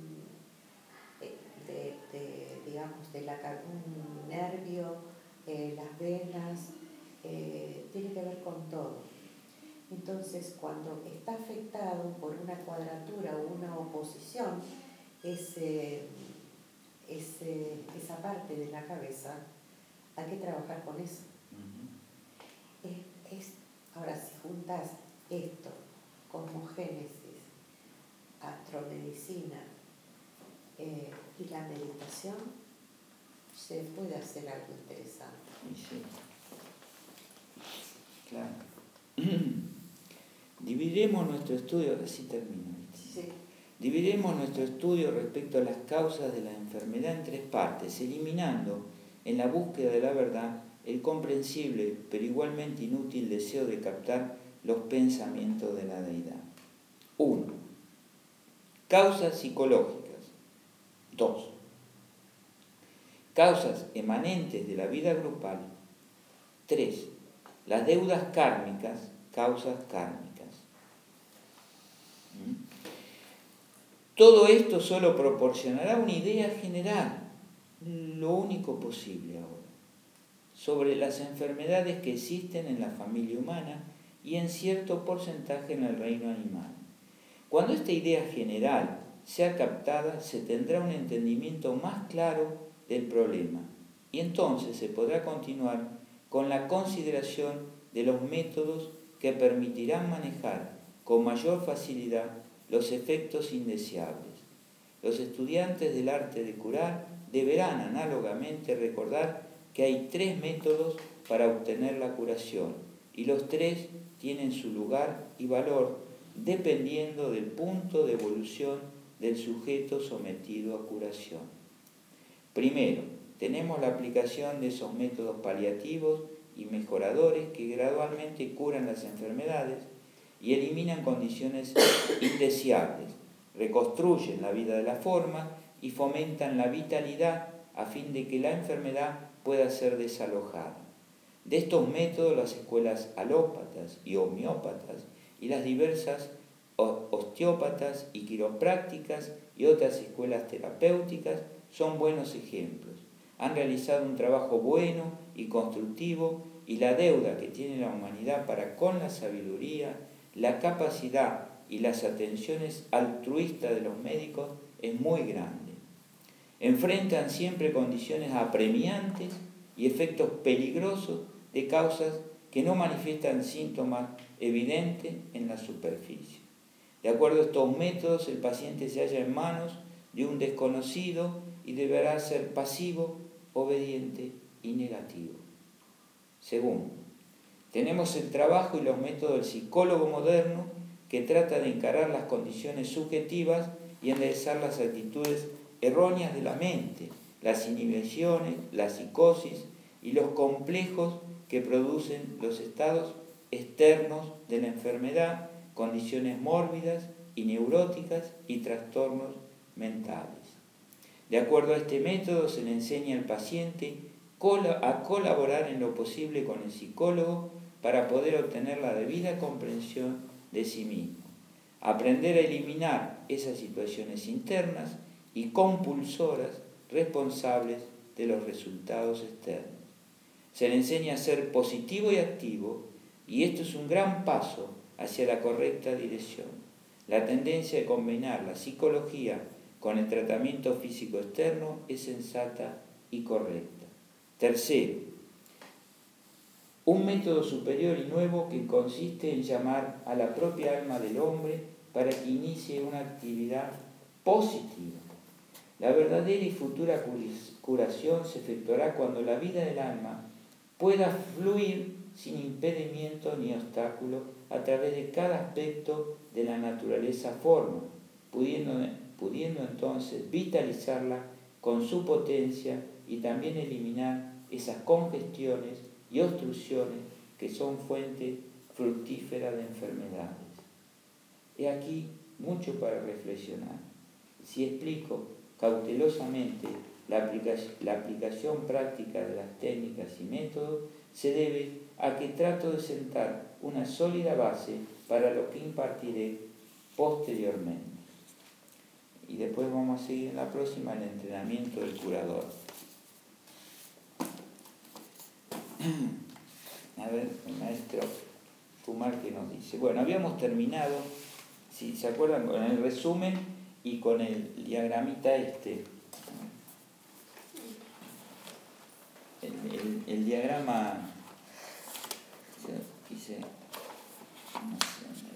de, de, digamos, de la, un nervio, eh, las venas, eh, tiene que ver con todo. Entonces, cuando está afectado por una cuadratura o una oposición, ese, ese, esa parte de la cabeza, hay que trabajar con eso. Uh-huh. es, es, ahora, si juntas esto, cosmogénesis, astromedicina eh, y la meditación, se puede hacer algo interesante. Sí. Claro. Dividiremos nuestro estudio, así termino. Sí. Dividiremos nuestro estudio respecto a las causas de la enfermedad en tres partes, eliminando en la búsqueda de la verdad el comprensible pero igualmente inútil deseo de captar los pensamientos de la deidad. uno. Causas psicológicas. dos. Causas emanentes de la vida grupal. tres. Las deudas kármicas, causas kármicas. Todo esto solo proporcionará una idea general, lo único posible ahora, sobre las enfermedades que existen en la familia humana y en cierto porcentaje en el reino animal. Cuando esta idea general sea captada, se tendrá un entendimiento más claro del problema y entonces se podrá continuar con la consideración de los métodos que permitirán manejar con mayor facilidad los efectos indeseables. Los estudiantes del arte de curar deberán análogamente recordar que hay tres métodos para obtener la curación y los tres tienen su lugar y valor dependiendo del punto de evolución del sujeto sometido a curación. Primero, tenemos la aplicación de esos métodos paliativos y mejoradores que gradualmente curan las enfermedades y eliminan condiciones indeseables, reconstruyen la vida de la forma y fomentan la vitalidad a fin de que la enfermedad pueda ser desalojada. De estos métodos, las escuelas alópatas y homeópatas y las diversas osteópatas y quiroprácticas y otras escuelas terapéuticas son buenos ejemplos. Han realizado un trabajo bueno y constructivo, y la deuda que tiene la humanidad para con la sabiduría, la capacidad y las atenciones altruistas de los médicos es muy grande. Enfrentan siempre condiciones apremiantes y efectos peligrosos de causas que no manifiestan síntomas evidentes en la superficie. De acuerdo a estos métodos, el paciente se halla en manos de un desconocido y deberá ser pasivo, obediente y negativo. Segundo, tenemos el trabajo y los métodos del psicólogo moderno, que trata de encarar las condiciones subjetivas y enderezar las actitudes erróneas de la mente, las inhibiciones, la psicosis y los complejos que producen los estados externos de la enfermedad, condiciones mórbidas y neuróticas y trastornos mentales. De acuerdo a este método, se le enseña al paciente a colaborar en lo posible con el psicólogo para poder obtener la debida comprensión de sí mismo, aprender a eliminar esas situaciones internas y compulsoras responsables de los resultados externos. Se le enseña a ser positivo y activo, y esto es un gran paso hacia la correcta dirección. La tendencia de combinar la psicología con el tratamiento físico externo es sensata y correcta. Tercero, un método superior y nuevo que consiste en llamar a la propia alma del hombre para que inicie una actividad positiva. La verdadera y futura curación se efectuará cuando la vida del alma pueda fluir sin impedimento ni obstáculo a través de cada aspecto de la naturaleza forma, pudiendo, pudiendo entonces vitalizarla con su potencia y también eliminar esas congestiones y obstrucciones que son fuente fructífera de enfermedades. He aquí mucho para reflexionar. Si explico cautelosamente la aplicación, la aplicación práctica de las técnicas y métodos, se debe a que trato de sentar una sólida base para lo que impartiré posteriormente. Y después vamos a seguir en la próxima, el entrenamiento del curador. A ver, el maestro Fumar, ¿qué nos dice? Bueno, habíamos terminado, si se acuerdan, con el resumen y con el diagramita este. El, el, el diagrama, quise, no sé,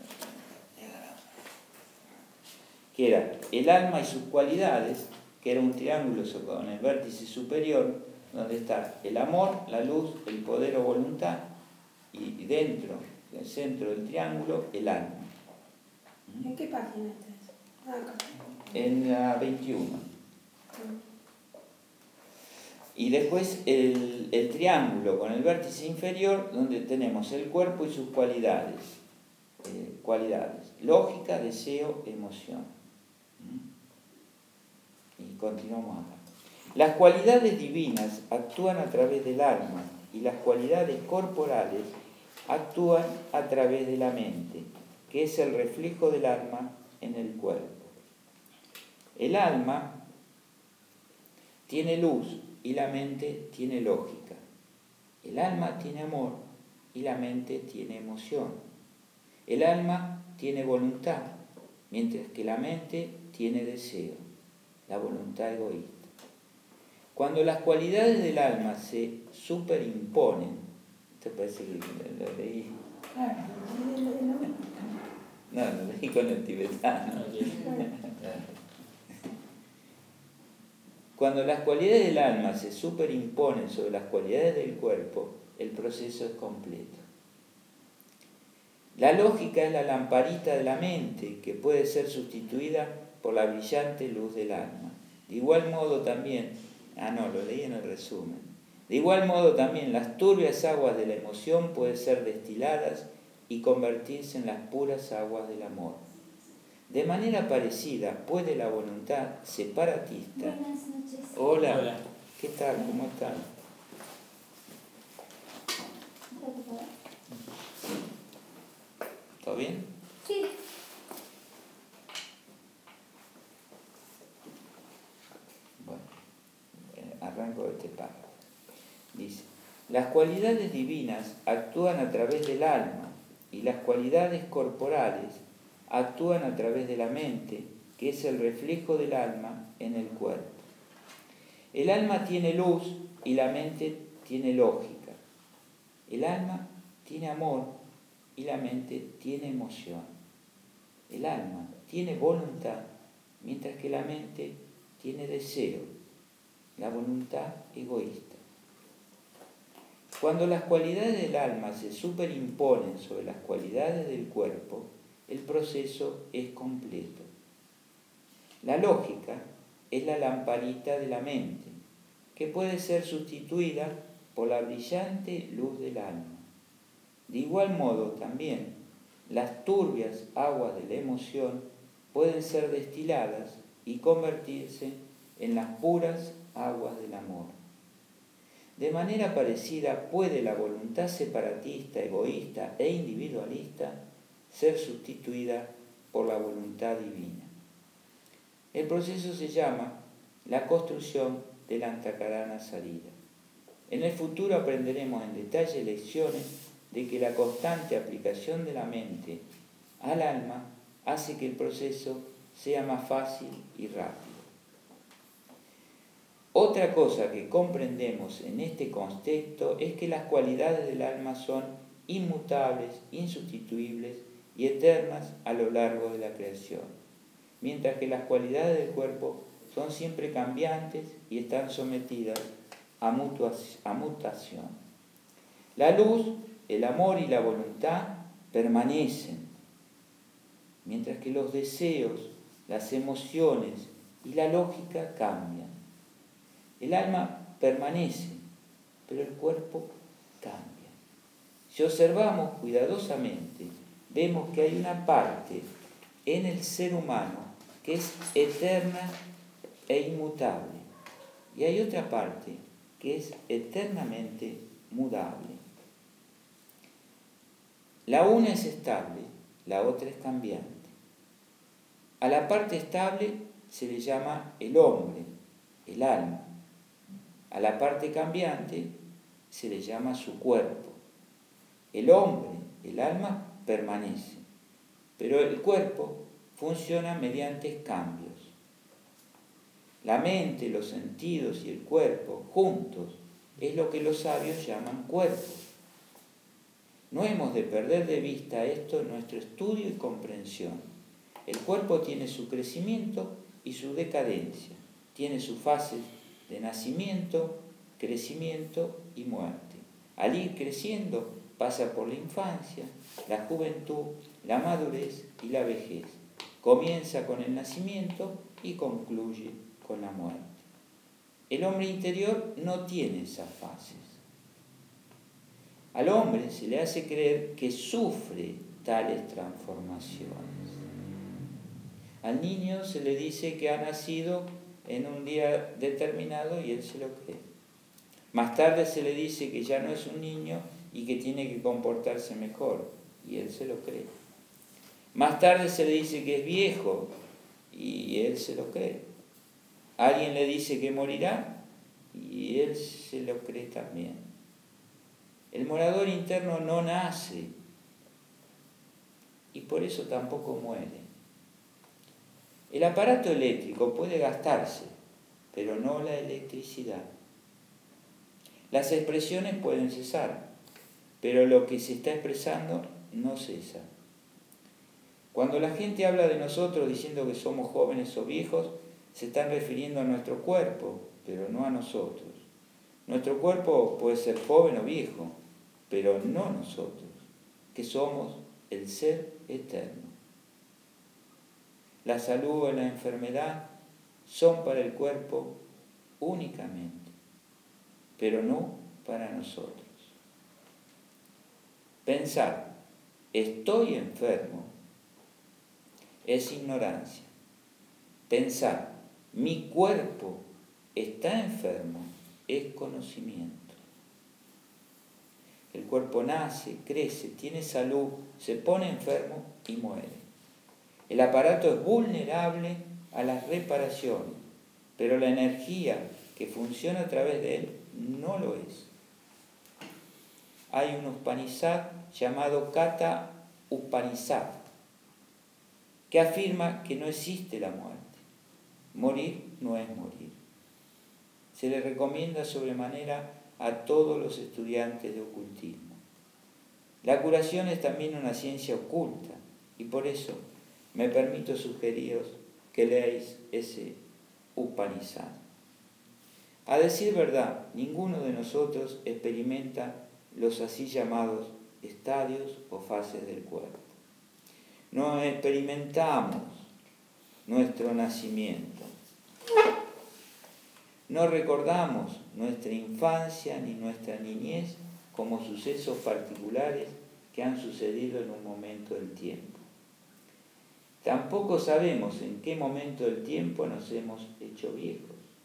que era el alma y sus cualidades, que era un triángulo con el vértice superior, donde está el amor, la luz, el poder o voluntad, y dentro, en el centro del triángulo, el alma. ¿En qué página estás? Ah, acá. En la veintiuno. Y después el, el triángulo con el vértice inferior, donde tenemos el cuerpo y sus cualidades. Eh, cualidades. Lógica, deseo, emoción. Y continuamos acá. Las cualidades divinas actúan a través del alma y las cualidades corporales actúan a través de la mente, que es el reflejo del alma en el cuerpo. El alma tiene luz y la mente tiene lógica. El alma tiene amor y la mente tiene emoción. El alma tiene voluntad, mientras que la mente tiene deseo, la voluntad egoísta. Cuando las cualidades del alma se superimponen, esto parece que lo leí. No, lo leí con el tibetano. Cuando las cualidades del alma se superimponen sobre las cualidades del cuerpo, el proceso es completo. La lógica es la lamparita de la mente que puede ser sustituida por la brillante luz del alma. De igual modo también, ah no, lo leí en el resumen. De igual modo también las turbias aguas de la emoción pueden ser destiladas y convertirse en las puras aguas del amor. De manera parecida puede la voluntad separatista. Buenas noches. Hola. Hola. ¿Qué tal? ¿Cómo están? ¿Todo bien? Sí. Bueno, eh, arranco de este párrafo. Dice, las cualidades divinas actúan a través del alma y las cualidades corporales actúan a través de la mente, que es el reflejo del alma en el cuerpo. El alma tiene luz y la mente tiene lógica. El alma tiene amor y la mente tiene emoción. El alma tiene voluntad, mientras que la mente tiene deseo, la voluntad egoísta. Cuando las cualidades del alma se superimponen sobre las cualidades del cuerpo, el proceso es completo. La lógica es la lamparita de la mente, que puede ser sustituida por la brillante luz del alma. De igual modo, también, las turbias aguas de la emoción pueden ser destiladas y convertirse en las puras aguas del amor. De manera parecida, puede la voluntad separatista, egoísta e individualista ser sustituida por la voluntad divina. El proceso se llama la construcción del Antakarana Sarira. En el futuro aprenderemos en detalle lecciones de que la constante aplicación de la mente al alma hace que el proceso sea más fácil y rápido. Otra cosa que comprendemos en este contexto es que las cualidades del alma son inmutables, insustituibles y eternas a lo largo de la creación, mientras que las cualidades del cuerpo son siempre cambiantes y están sometidas a mutación. La luz, el amor y la voluntad permanecen, mientras que los deseos, las emociones y la lógica cambian. El alma permanece, pero el cuerpo cambia. Si observamos cuidadosamente, vemos que hay una parte en el ser humano que es eterna e inmutable, y hay otra parte que es eternamente mudable. La una es estable, la otra es cambiante. A la parte estable se le llama el hombre, el alma. A la parte cambiante se le llama su cuerpo. El hombre, el alma, permanece, pero el cuerpo funciona mediante cambios. La mente, los sentidos y el cuerpo juntos es lo que los sabios llaman cuerpo. No hemos de perder de vista esto en nuestro estudio y comprensión. El cuerpo tiene su crecimiento y su decadencia, tiene sus fases de nacimiento, crecimiento y muerte. Al ir creciendo pasa por la infancia, la juventud, la madurez y la vejez. Comienza con el nacimiento y concluye con la muerte. El hombre interior no tiene esas fases. Al hombre se le hace creer que sufre tales transformaciones. Al niño se le dice que ha nacido en un día determinado y él se lo cree. Más tarde se le dice que ya no es un niño y que tiene que comportarse mejor y él se lo cree. Más tarde se le dice que es viejo y él se lo cree. Alguien le dice que morirá y él se lo cree también. El morador interno no nace y por eso tampoco muere. El aparato eléctrico puede gastarse, pero no la electricidad. Las expresiones pueden cesar, pero lo que se está expresando no cesa. Cuando la gente habla de nosotros diciendo que somos jóvenes o viejos, se están refiriendo a nuestro cuerpo, pero no a nosotros. Nuestro cuerpo puede ser joven o viejo, pero no nosotros, que somos el ser eterno. La salud o la enfermedad son para el cuerpo únicamente, pero no para nosotros. Pensar, estoy enfermo, es ignorancia. Pensar, mi cuerpo está enfermo, es conocimiento. El cuerpo nace, crece, tiene salud, se pone enfermo y muere. El aparato es vulnerable a las reparaciones, pero la energía que funciona a través de él no lo es. Hay un Upanishad llamado Katha Upanishad que afirma que no existe la muerte. Morir no es morir. Se le recomienda sobremanera a todos los estudiantes de ocultismo. La curación es también una ciencia oculta y por eso me permito sugeriros que leáis ese Upanishad. A decir verdad, ninguno de nosotros experimenta los así llamados estadios o fases del cuerpo. No experimentamos nuestro nacimiento. No recordamos nuestra infancia ni nuestra niñez como sucesos particulares que han sucedido en un momento del tiempo. Tampoco sabemos en qué momento del tiempo nos hemos hecho viejos.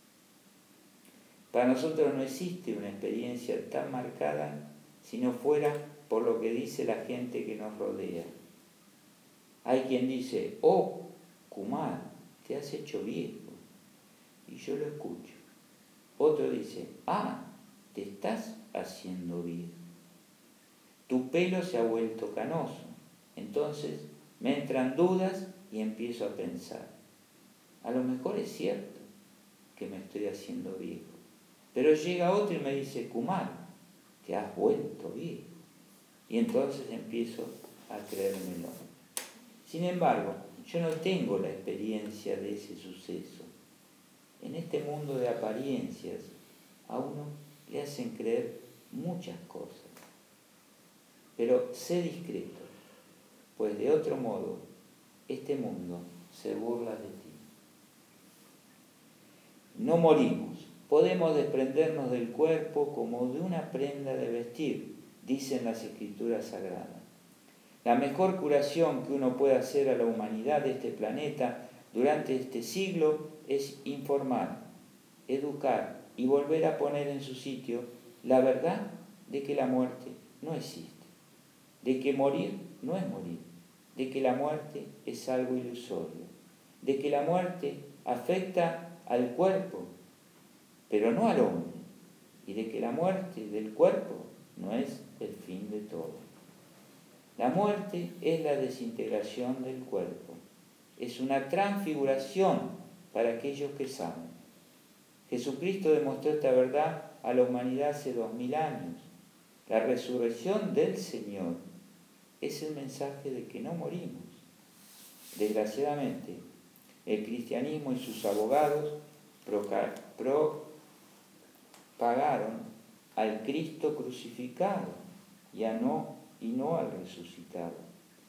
Para nosotros no existe una experiencia tan marcada si no fuera por lo que dice la gente que nos rodea. Hay quien dice, oh, Kumar, te has hecho viejo. Y yo lo escucho. Otro dice, ah, te estás haciendo viejo. Tu pelo se ha vuelto canoso. Entonces me entran dudas y empiezo a pensar. A lo mejor es cierto que me estoy haciendo viejo. Pero llega otro y me dice, Kumar, te has vuelto viejo. Y entonces empiezo a creérmelo. Sin embargo, yo no tengo la experiencia de ese suceso. En este mundo de apariencias, a uno le hacen creer muchas cosas. Pero sé discreto, pues de otro modo, este mundo se burla de ti. No morimos, podemos desprendernos del cuerpo como de una prenda de vestir, dicen las Escrituras Sagradas. La mejor curación que uno puede hacer a la humanidad de este planeta durante este siglo es informar, educar y volver a poner en su sitio la verdad de que la muerte no existe, de que morir no es morir, de que la muerte es algo ilusorio, de que la muerte afecta al cuerpo, pero no al hombre, y de que la muerte del cuerpo no es el fin de todo. La muerte es la desintegración del cuerpo, es una transfiguración para aquellos que saben. Jesucristo demostró esta verdad a la humanidad hace dos mil años. La resurrección del Señor es el mensaje de que no morimos. Desgraciadamente, el cristianismo y sus abogados propagaron al Cristo crucificado y, a no, y no al resucitado.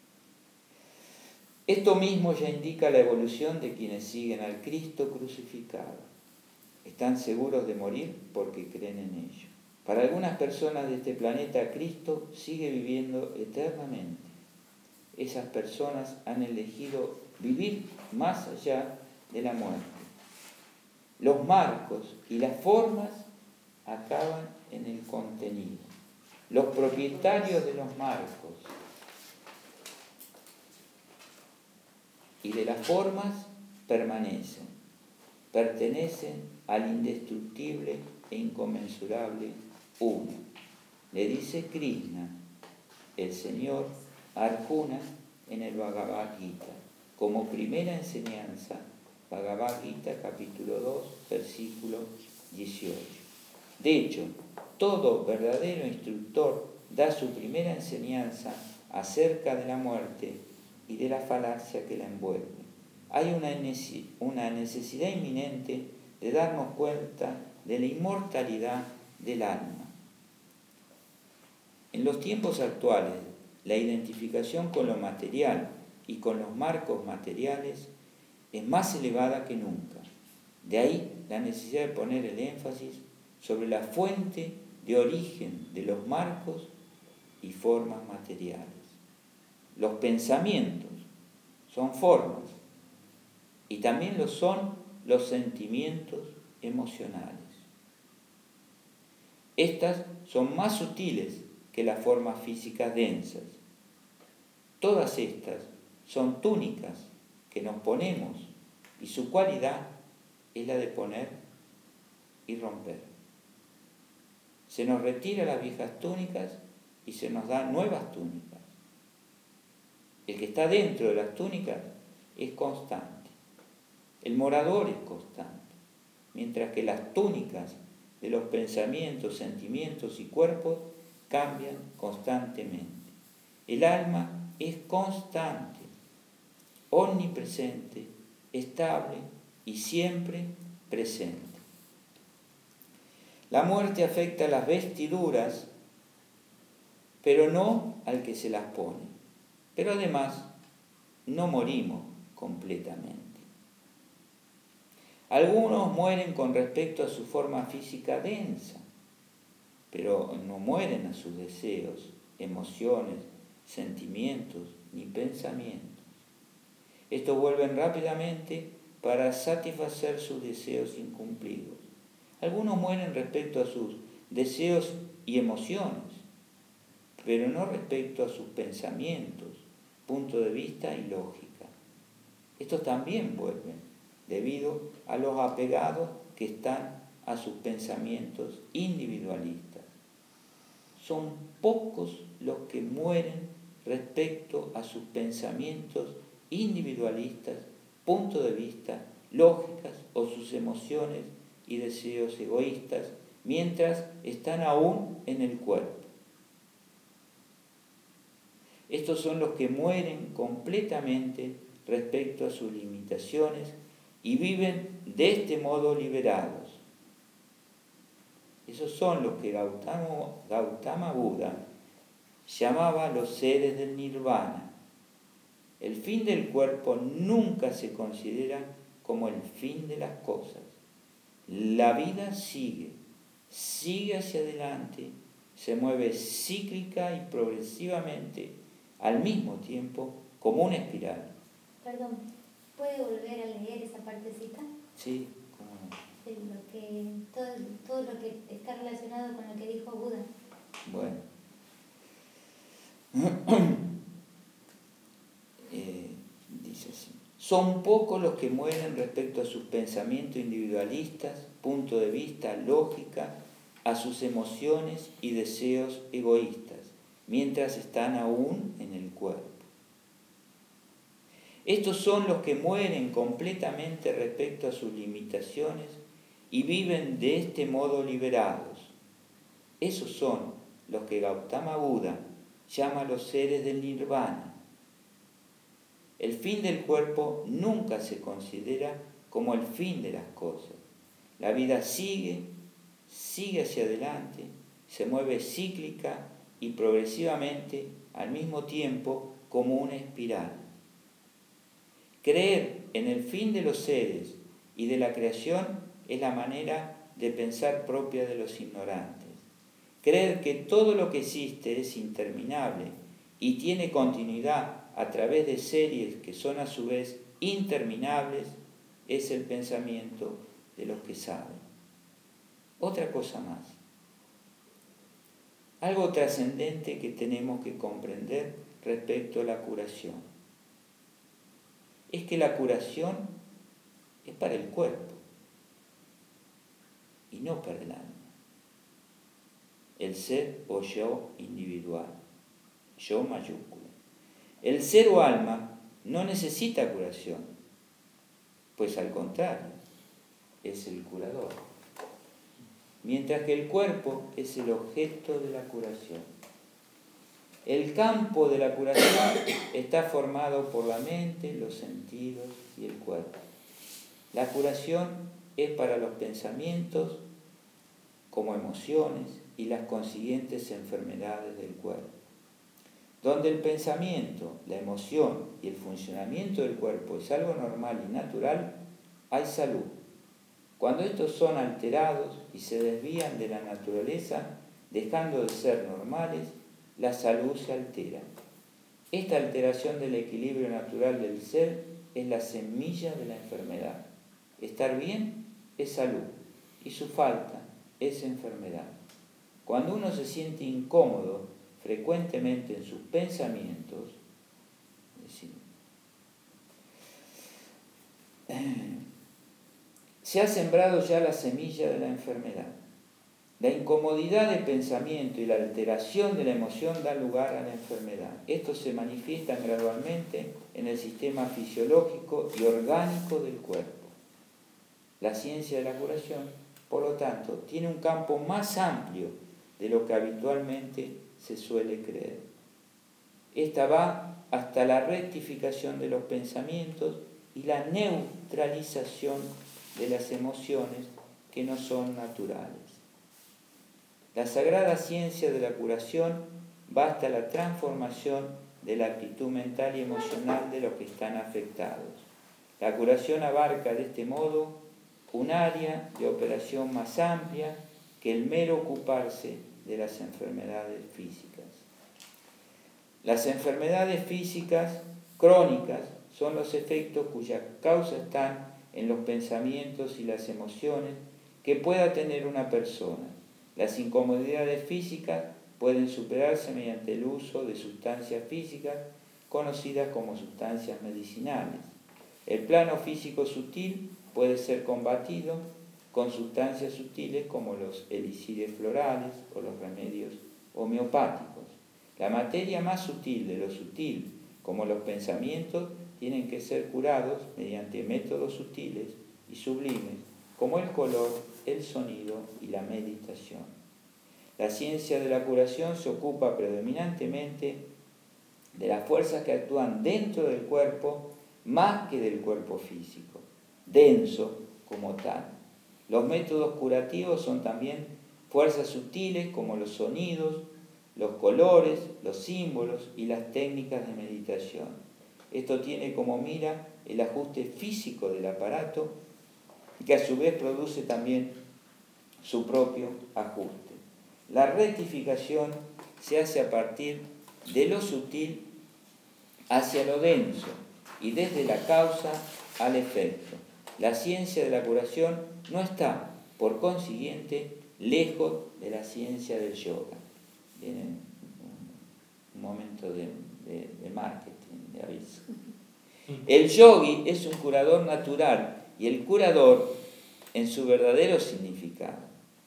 Esto mismo ya indica la evolución de quienes siguen al Cristo crucificado. Están seguros de morir porque creen en ello. Para algunas personas de este planeta, Cristo sigue viviendo eternamente. Esas personas han elegido vivir más allá de la muerte. Los marcos y las formas acaban en el contenido. Los propietarios de los marcos y de las formas permanecen, pertenecen al indestructible e inconmensurable uno. Le dice Krishna, el Señor, a Arjuna en el Bhagavad Gita, como primera enseñanza, Bhagavad Gita capítulo dos, versículo dieciocho. De hecho, todo verdadero instructor da su primera enseñanza acerca de la muerte y de la falacia que la envuelve. Hay una necesidad inminente de darnos cuenta de la inmortalidad del alma. En los tiempos actuales, la identificación con lo material y con los marcos materiales es más elevada que nunca. De ahí la necesidad de poner el énfasis sobre la fuente de origen de los marcos y formas materiales. Los pensamientos son formas y también lo son los sentimientos emocionales. Estas son más sutiles que las formas físicas densas. Todas estas son túnicas que nos ponemos y su cualidad es la de poner y romper. Se nos retira las viejas túnicas y se nos dan nuevas túnicas. El que está dentro de las túnicas es constante. El morador es constante, mientras que las túnicas de los pensamientos, sentimientos y cuerpos cambian constantemente. El alma es constante, omnipresente, estable y siempre presente. La muerte afecta a las vestiduras, pero no al que se las pone. Pero además, no morimos completamente. Algunos mueren con respecto a su forma física densa, pero no mueren a sus deseos, emociones, sentimientos ni pensamientos. Estos vuelven rápidamente para satisfacer sus deseos incumplidos. Algunos mueren respecto a sus deseos y emociones, pero no respecto a sus pensamientos, punto de vista y lógica. Estos también vuelven, debido a los apegados que están a sus pensamientos individualistas. Son pocos los que mueren respecto a sus pensamientos individualistas, punto de vista, lógicas o sus emociones y deseos egoístas, mientras están aún en el cuerpo. Estos son los que mueren completamente respecto a sus limitaciones y viven de este modo liberados. Esos son los que Gautama, Gautama Buda llamaba los seres del nirvana. El fin del cuerpo nunca se considera como el fin de las cosas. La vida sigue, sigue hacia adelante, se mueve cíclica y progresivamente, al mismo tiempo, como una espiral. Perdón, ¿puede volver a leer esa partecita? Sí, cómo no. De lo que, todo, todo lo que está relacionado con lo que dijo Buda. Bueno. eh, dice así. Son pocos los que mueren respecto a sus pensamientos individualistas, punto de vista, lógica, a sus emociones y deseos egoístas, mientras están aún en el cuerpo. Estos son los que mueren completamente respecto a sus limitaciones y viven de este modo liberados. Esos son los que Gautama Buda llama los seres del nirvana. El fin del cuerpo nunca se considera como el fin de las cosas. La vida sigue, sigue hacia adelante, se mueve cíclica y progresivamente al mismo tiempo como una espiral. Creer en el fin de los seres y de la creación es la manera de pensar propia de los ignorantes. Creer que todo lo que existe es interminable y tiene continuidad a través de series que son a su vez interminables es el pensamiento de los que saben. Otra cosa más. Algo trascendente que tenemos que comprender respecto a la curación. Es que la curación es para el cuerpo y no para el alma. El ser o yo individual, yo mayúsculo. El ser o alma no necesita curación, pues al contrario, es el curador. Mientras que el cuerpo es el objeto de la curación. El campo de la curación está formado por la mente, los sentidos y el cuerpo. La curación es para los pensamientos como emociones y las consiguientes enfermedades del cuerpo. Donde el pensamiento, la emoción y el funcionamiento del cuerpo es algo normal y natural, hay salud. Cuando estos son alterados y se desvían de la naturaleza, dejando de ser normales, la salud se altera. Esta alteración del equilibrio natural del ser es la semilla de la enfermedad. Estar bien es salud y su falta es enfermedad. Cuando uno se siente incómodo frecuentemente en sus pensamientos, es decir, se ha sembrado ya la semilla de la enfermedad. La incomodidad de pensamiento y la alteración de la emoción dan lugar a la enfermedad. Estos se manifiestan gradualmente en el sistema fisiológico y orgánico del cuerpo. La ciencia de la curación, por lo tanto, tiene un campo más amplio de lo que habitualmente se suele creer. Esta va hasta la rectificación de los pensamientos y la neutralización de las emociones que no son naturales. La sagrada ciencia de la curación va hasta la transformación de la actitud mental y emocional de los que están afectados. La curación abarca de este modo un área de operación más amplia que el mero ocuparse de las enfermedades físicas. Las enfermedades físicas crónicas son los efectos cuya causa están en los pensamientos y las emociones que pueda tener una persona. Las incomodidades físicas pueden superarse mediante el uso de sustancias físicas conocidas como sustancias medicinales. El plano físico sutil puede ser combatido con sustancias sutiles como los elixires florales o los remedios homeopáticos. La materia más sutil de lo sutil, como los pensamientos, tienen que ser curados mediante métodos sutiles y sublimes, como el color, el sonido y la meditación. La ciencia de la curación se ocupa predominantemente de las fuerzas que actúan dentro del cuerpo más que del cuerpo físico, denso como tal. Los métodos curativos son también fuerzas sutiles como los sonidos, los colores, los símbolos y las técnicas de meditación. Esto tiene como mira el ajuste físico del aparato, que a su vez produce también su propio ajuste. La rectificación se hace a partir de lo sutil hacia lo denso y desde la causa al efecto. La ciencia de la curación no está, por consiguiente, lejos de la ciencia del yoga. Viene un momento de, de, de marketing, de aviso. El yogi es un curador natural y el curador en su verdadero significado.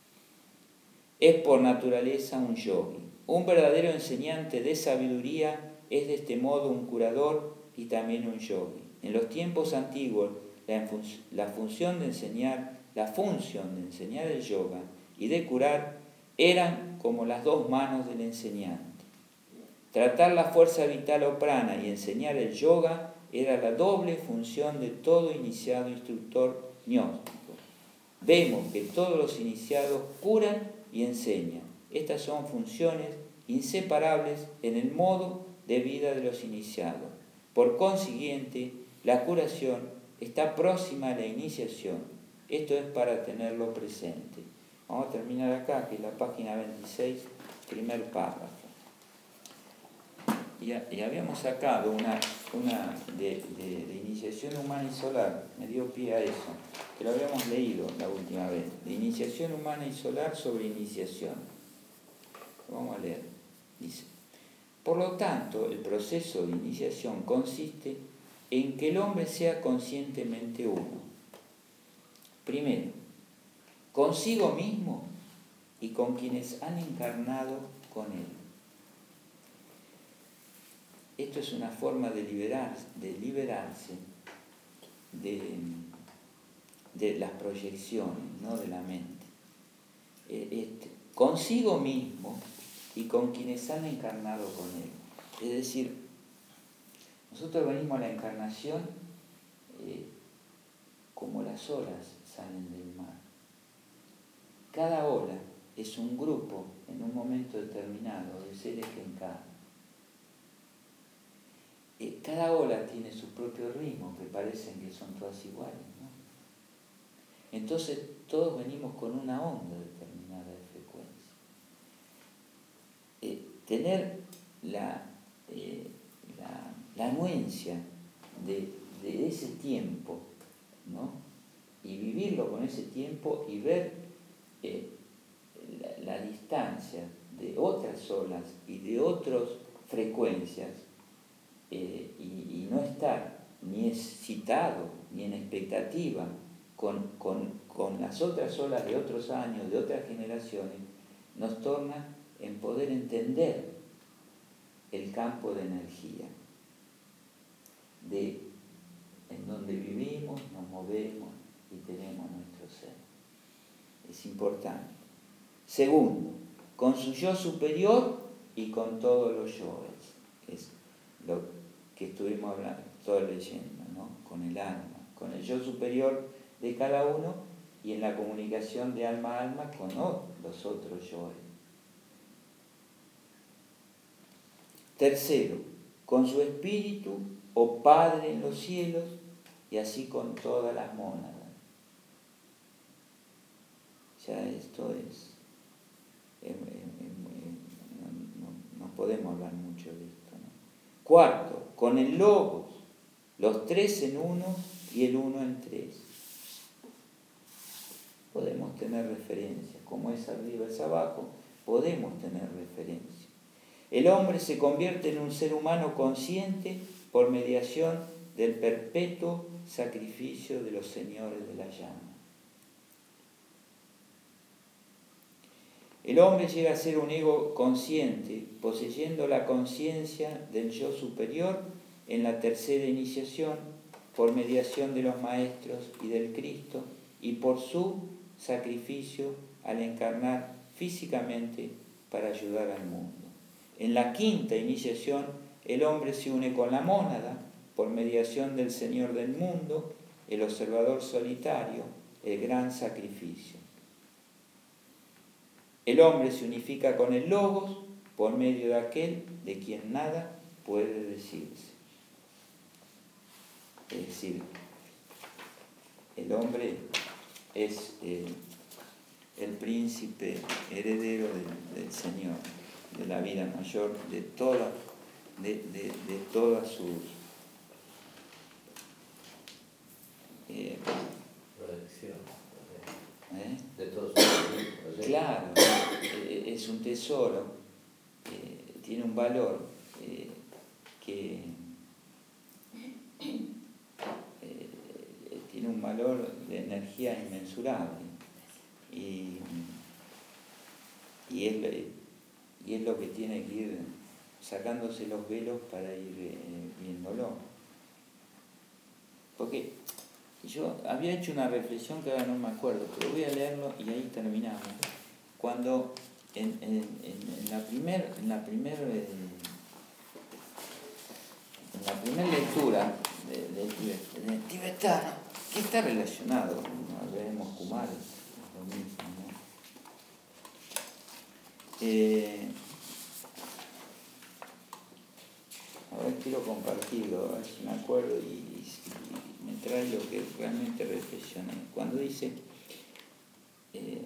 Es por naturaleza un yogi. Un verdadero enseñante de sabiduría es de este modo un curador y también un yogi. En los tiempos antiguos, la, la función de enseñar, la función de enseñar el yoga y de curar eran como las dos manos del enseñante. Tratar la fuerza vital o prana y enseñar el yoga era la doble función de todo iniciado instructor gnóstico. Vemos que todos los iniciados curan y enseñan. Estas son funciones inseparables en el modo de vida de los iniciados. Por consiguiente, la curación está próxima a la iniciación. Esto es para tenerlo presente. Vamos a terminar acá, que es la página veintiséis, primer párrafo. Y, y habíamos sacado una, una de, de, de iniciación humana y solar, me dio pie a eso, que lo habíamos leído la última vez, de iniciación humana y solar sobre iniciación. Vamos a leer. Dice: por lo tanto, el proceso de iniciación consiste en que el hombre sea conscientemente uno. Primero, consigo mismo y con quienes han encarnado con él. Esto es una forma de liberarse, de, liberarse de, de las proyecciones, ¿no?, de la mente. Este, consigo mismo y con quienes han encarnado con él. Es decir, nosotros venimos a la encarnación eh, como las olas salen del mar. Cada ola es un grupo en un momento determinado de seres que encarnan. Eh, cada ola tiene su propio ritmo, que parecen que son todas iguales, ¿no? Entonces todos venimos con una onda determinada de frecuencia. Eh, tener la, eh, la, la anuencia de, de ese tiempo, ¿no?, y vivirlo con ese tiempo y ver eh, la, la distancia instancias, de otras olas y de otras frecuencias, eh, y, y no estar ni excitado ni en expectativa con, con, con las otras olas de otros años, de otras generaciones, nos torna en poder entender el campo de energía, de en donde vivimos, nos movemos y tenemos nuestro ser. Es importante. Segundo, con su yo superior y con todos los yoes. Es lo que estuvimos hablando, todo leyendo, ¿no? Con el alma, con el yo superior de cada uno y en la comunicación de alma a alma con los otros yoes. Tercero, con su espíritu o Padre en los cielos y así con todas las mónadas. Ya esto es, es, es, es no, no, no podemos hablar mucho de esto, ¿no? Cuarto, con el Logos, los tres en uno y el uno en tres. Podemos tener referencias, como es arriba es abajo, podemos tener referencias. El hombre se convierte en un ser humano consciente por mediación del perpetuo sacrificio de los señores de la llama. El hombre llega a ser un ego consciente, poseyendo la conciencia del yo superior en la tercera iniciación, por mediación de los maestros y del Cristo, y por su sacrificio al encarnar físicamente para ayudar al mundo. En la quinta iniciación, el hombre se une con la mónada por mediación del Señor del mundo, el observador solitario, el gran sacrificio. El hombre se unifica con el Logos por medio de aquel de quien nada puede decirse. Es decir, el hombre es el, el príncipe heredero del, del Señor, de la vida mayor, de todas de, de, de todas sus eh, proyección, ¿eh? de todos sus Claro, eh, es un tesoro, eh, tiene un valor eh, que eh, tiene un valor de energía inmensurable y, y es y es lo que tiene que ir sacándose los velos para ir eh, viéndolo. Porque yo había hecho una reflexión que ahora no me acuerdo, pero voy a leerlo y ahí terminamos. Cuando en, en, en, en la primera en la primer, eh, en la primer lectura del de, de, de tibetano, que está relacionado, ¿no? Veremos Kumar, es lo mismo, ¿no? Eh, a ver, quiero compartirlo, a ver si me acuerdo y, y, y me trae lo que realmente reflexioné. Cuando dice, eh,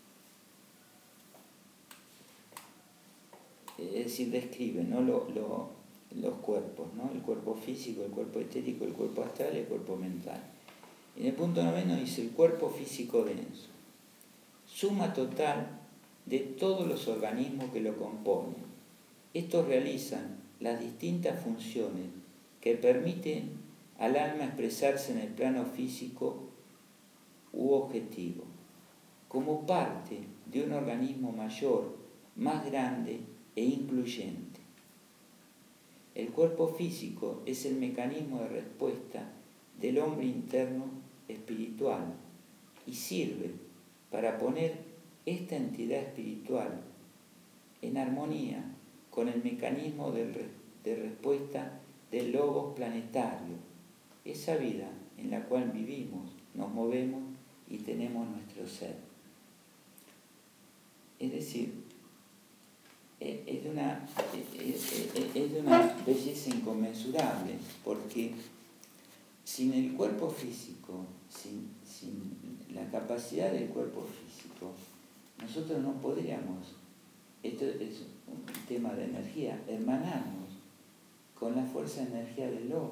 es decir, describe, ¿no? lo, lo, los cuerpos, ¿no? El cuerpo físico, el cuerpo estético, el cuerpo astral y el cuerpo mental. En el punto noveno dice el cuerpo físico denso, suma total de todos los organismos que lo componen. Estos realizan las distintas funciones que permiten al alma expresarse en el plano físico u objetivo, como parte de un organismo mayor, más grande e incluyente. El cuerpo físico es el mecanismo de respuesta del hombre interno espiritual y sirve para poner esta entidad espiritual en armonía con el mecanismo de, de respuesta del logos planetario, esa vida en la cual vivimos, nos movemos y tenemos nuestro ser. Es decir, es de una, es de una belleza inconmensurable, porque sin el cuerpo físico, sin, sin la capacidad del cuerpo físico, nosotros no podríamos, esto es un tema de energía, hermanarnos con la fuerza de energía del Logos.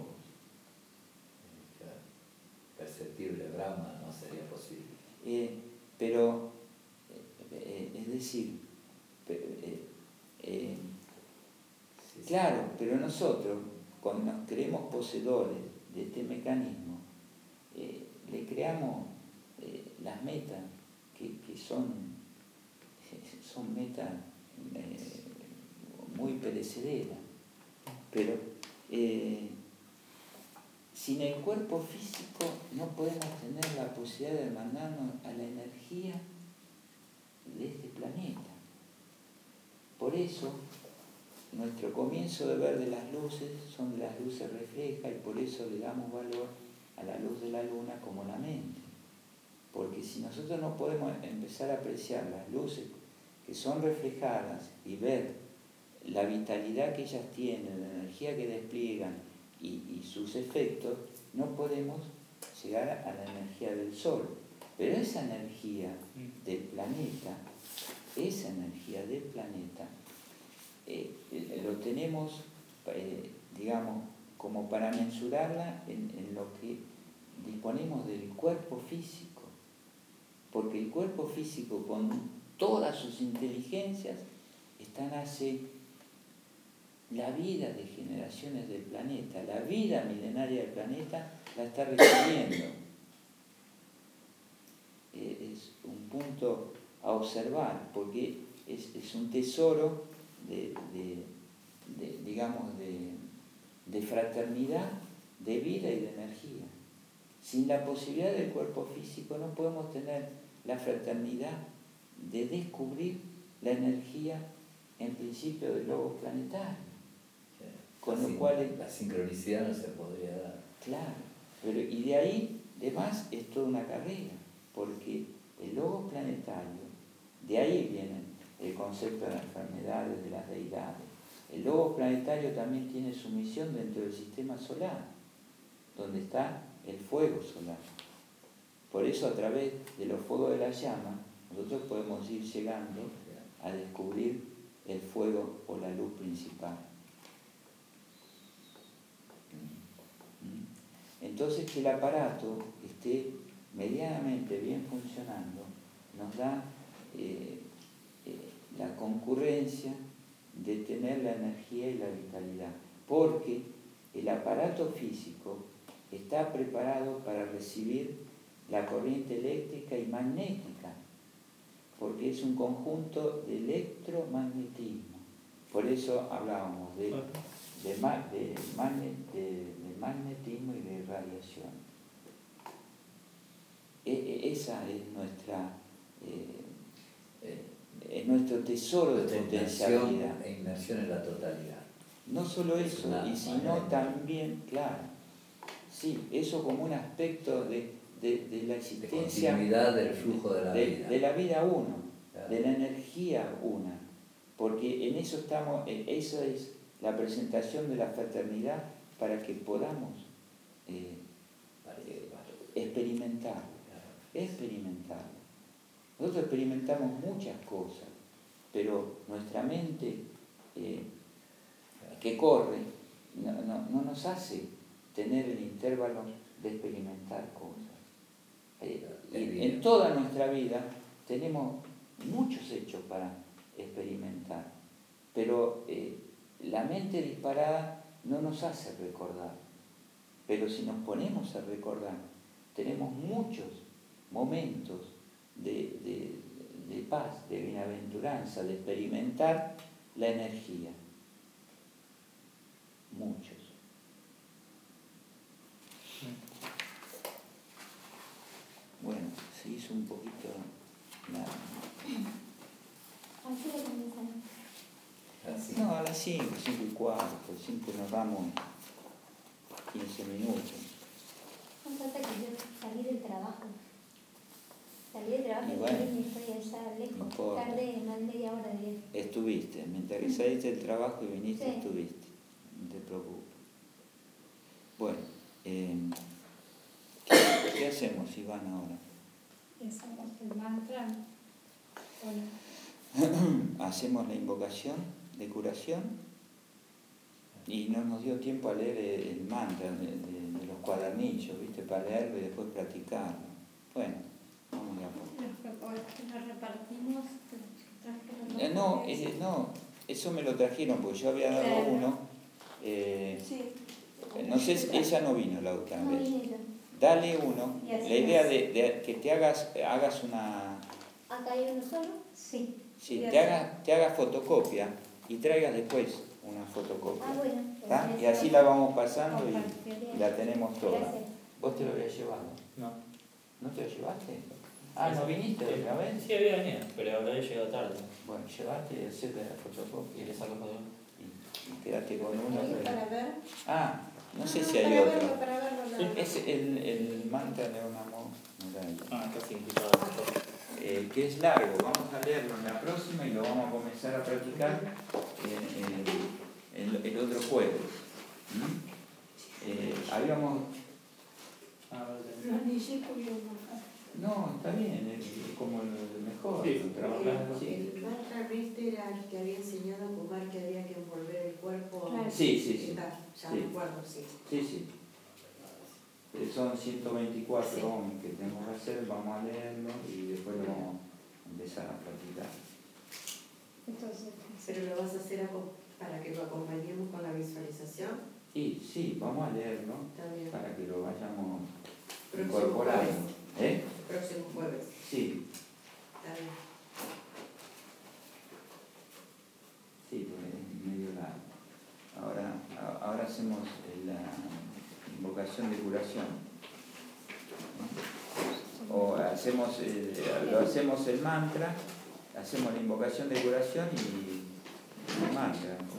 Perceptible Brahma no sería posible. Eh, pero, eh, es decir, Claro, pero nosotros, cuando nos creemos poseedores de este mecanismo, eh, le creamos eh, las metas que, que son, son metas eh, muy perecederas. Pero eh, sin el cuerpo físico no podemos tener la posibilidad de mandarnos a la energía de este planeta. Por eso, nuestro comienzo de ver de las luces son de las luces reflejas y por eso le damos valor a la luz de la luna como la mente. Porque si nosotros no podemos empezar a apreciar las luces que son reflejadas y ver la vitalidad que ellas tienen, la energía que despliegan y, y sus efectos, no podemos llegar a la energía del Sol. Pero esa energía del planeta, esa energía del planeta, eh, lo tenemos, eh, digamos, como para mensurarla en, en lo que disponemos del cuerpo físico. Porque el cuerpo físico, con todas sus inteligencias, están hace la vida de generaciones del planeta, la vida milenaria del planeta la está recibiendo. Es un punto a observar, porque es, es un tesoro de, de, de digamos, de, de fraternidad, de vida y de energía. Sin la posibilidad del cuerpo físico no podemos tener la fraternidad de descubrir la energía en principio del logo planetario. Con lo cual la sincronicidad no se podría dar. Claro, pero y de ahí, de más, es toda una carrera, porque el logo planetario, de ahí viene el concepto de las enfermedades, de las deidades. El logo planetario también tiene su misión dentro del sistema solar, donde está el fuego solar. Por eso, a través de los fuegos de la llama, nosotros podemos ir llegando a descubrir el fuego o la luz principal. Entonces, que el aparato esté medianamente bien funcionando nos da eh, eh, la concurrencia de tener la energía y la vitalidad, porque el aparato físico está preparado para recibir la corriente eléctrica y magnética, porque es un conjunto de electromagnetismo. Por eso hablábamos de, de, de, magne, de, de magnetismo y de radiación. E, esa es nuestra eh, es nuestro tesoro de potencialidad. E inmersión en la totalidad. No solo eso, y sino también, claro, sí, eso como un aspecto de, de, de la existencia, de continuidad del flujo de la de, vida. De la vida uno, claro. De la energía una, porque en eso estamos, eso es la presentación de la fraternidad para que podamos eh, experimentarlo, experimentarlo. Nosotros experimentamos muchas cosas, pero nuestra mente eh, que corre no, no, no nos hace tener el intervalo de experimentar cosas. Eh, y en toda nuestra vida tenemos muchos hechos para experimentar, pero eh, la mente disparada no nos hace recordar. Pero si nos ponemos a recordar, tenemos muchos momentos de, de, de paz, de bienaventuranza, de experimentar la energía. Muchos. Bueno, se hizo un poquito nada. ¿A qué hora comienzan? No, a las cinco, cinco y cuarto, siempre nos damos quince minutos. No pasa que yo salí del trabajo. Salí del trabajo y, y bueno, y estoy allá lejos. No Tardé más media hora de viaje. Estuviste, mientras que saliste del trabajo y viniste, sí. Estuviste. No te preocupes. Bueno, eh, ¿qué, ¿qué hacemos, Iván, ahora? Hacemos el mantra. Hacemos la invocación de curación y no nos dio tiempo a leer el mantra de, de, de los cuadernillos, ¿viste? Para leerlo y después practicarlo. Bueno, vamos a poco. Nos repartimos. Eh, no, eh, no, eso me lo trajeron porque yo había dado Claro. uno. eh, Sí. no sé, si- ella no vino la otra No vez. vinieron. Dale uno. Y así La idea es. de, de que te hagas, hagas una. ¿Acá hay uno solo? Sí. Sí, Y te así. hagas, te hagas fotocopia y traigas después una fotocopia. Ah, bueno. ¿Está? Pues Y así la vamos pasando y, compartiría. y la tenemos toda. Gracias. ¿Vos te lo habías llevado? No. ¿No te lo llevaste? Ah, ¿no viniste Sí. otra vez? Sí, había venido, pero habrá llegado tarde. Bueno, llevate y hacete la Y fotocopia le saco foto. y, y quédate con uno. Ahí pero- para ver. Ah, no sé Ah, si hay para otro. verlo, para verlo, nada más. Es el, el mantra de un amor, Ah, casi invitado. eh, que es largo. Vamos a leerlo en la próxima y lo vamos a comenzar a practicar el, el, el otro jueves. ¿Mm? Eh, habíamos... Ah, vale. Los niñitos y un acá. No, está bien, es como el mejor. Sí, trabajar, sí. El mantra este era el que había enseñado a Kumar que había que envolver el cuerpo. Claro. Sí, sí, sí. Está, ya Sí. me acuerdo, sí. Sí, sí. Eh, Son ciento veinticuatro Sí. ohms que tenemos que hacer, vamos a leerlo y después lo vamos a empezar a practicar. Entonces, Pero lo vas a hacer aco- para que lo acompañemos con la visualización. Y sí, vamos a leerlo También. para que lo vayamos Próximo incorporando. jueves. ¿Eh? Próximo jueves. Sí, Está bien. sí, porque es medio largo. Ahora, a- ahora hacemos la invocación de curación. O hacemos, eh, lo hacemos el mantra, hacemos la invocación de curación y el mantra.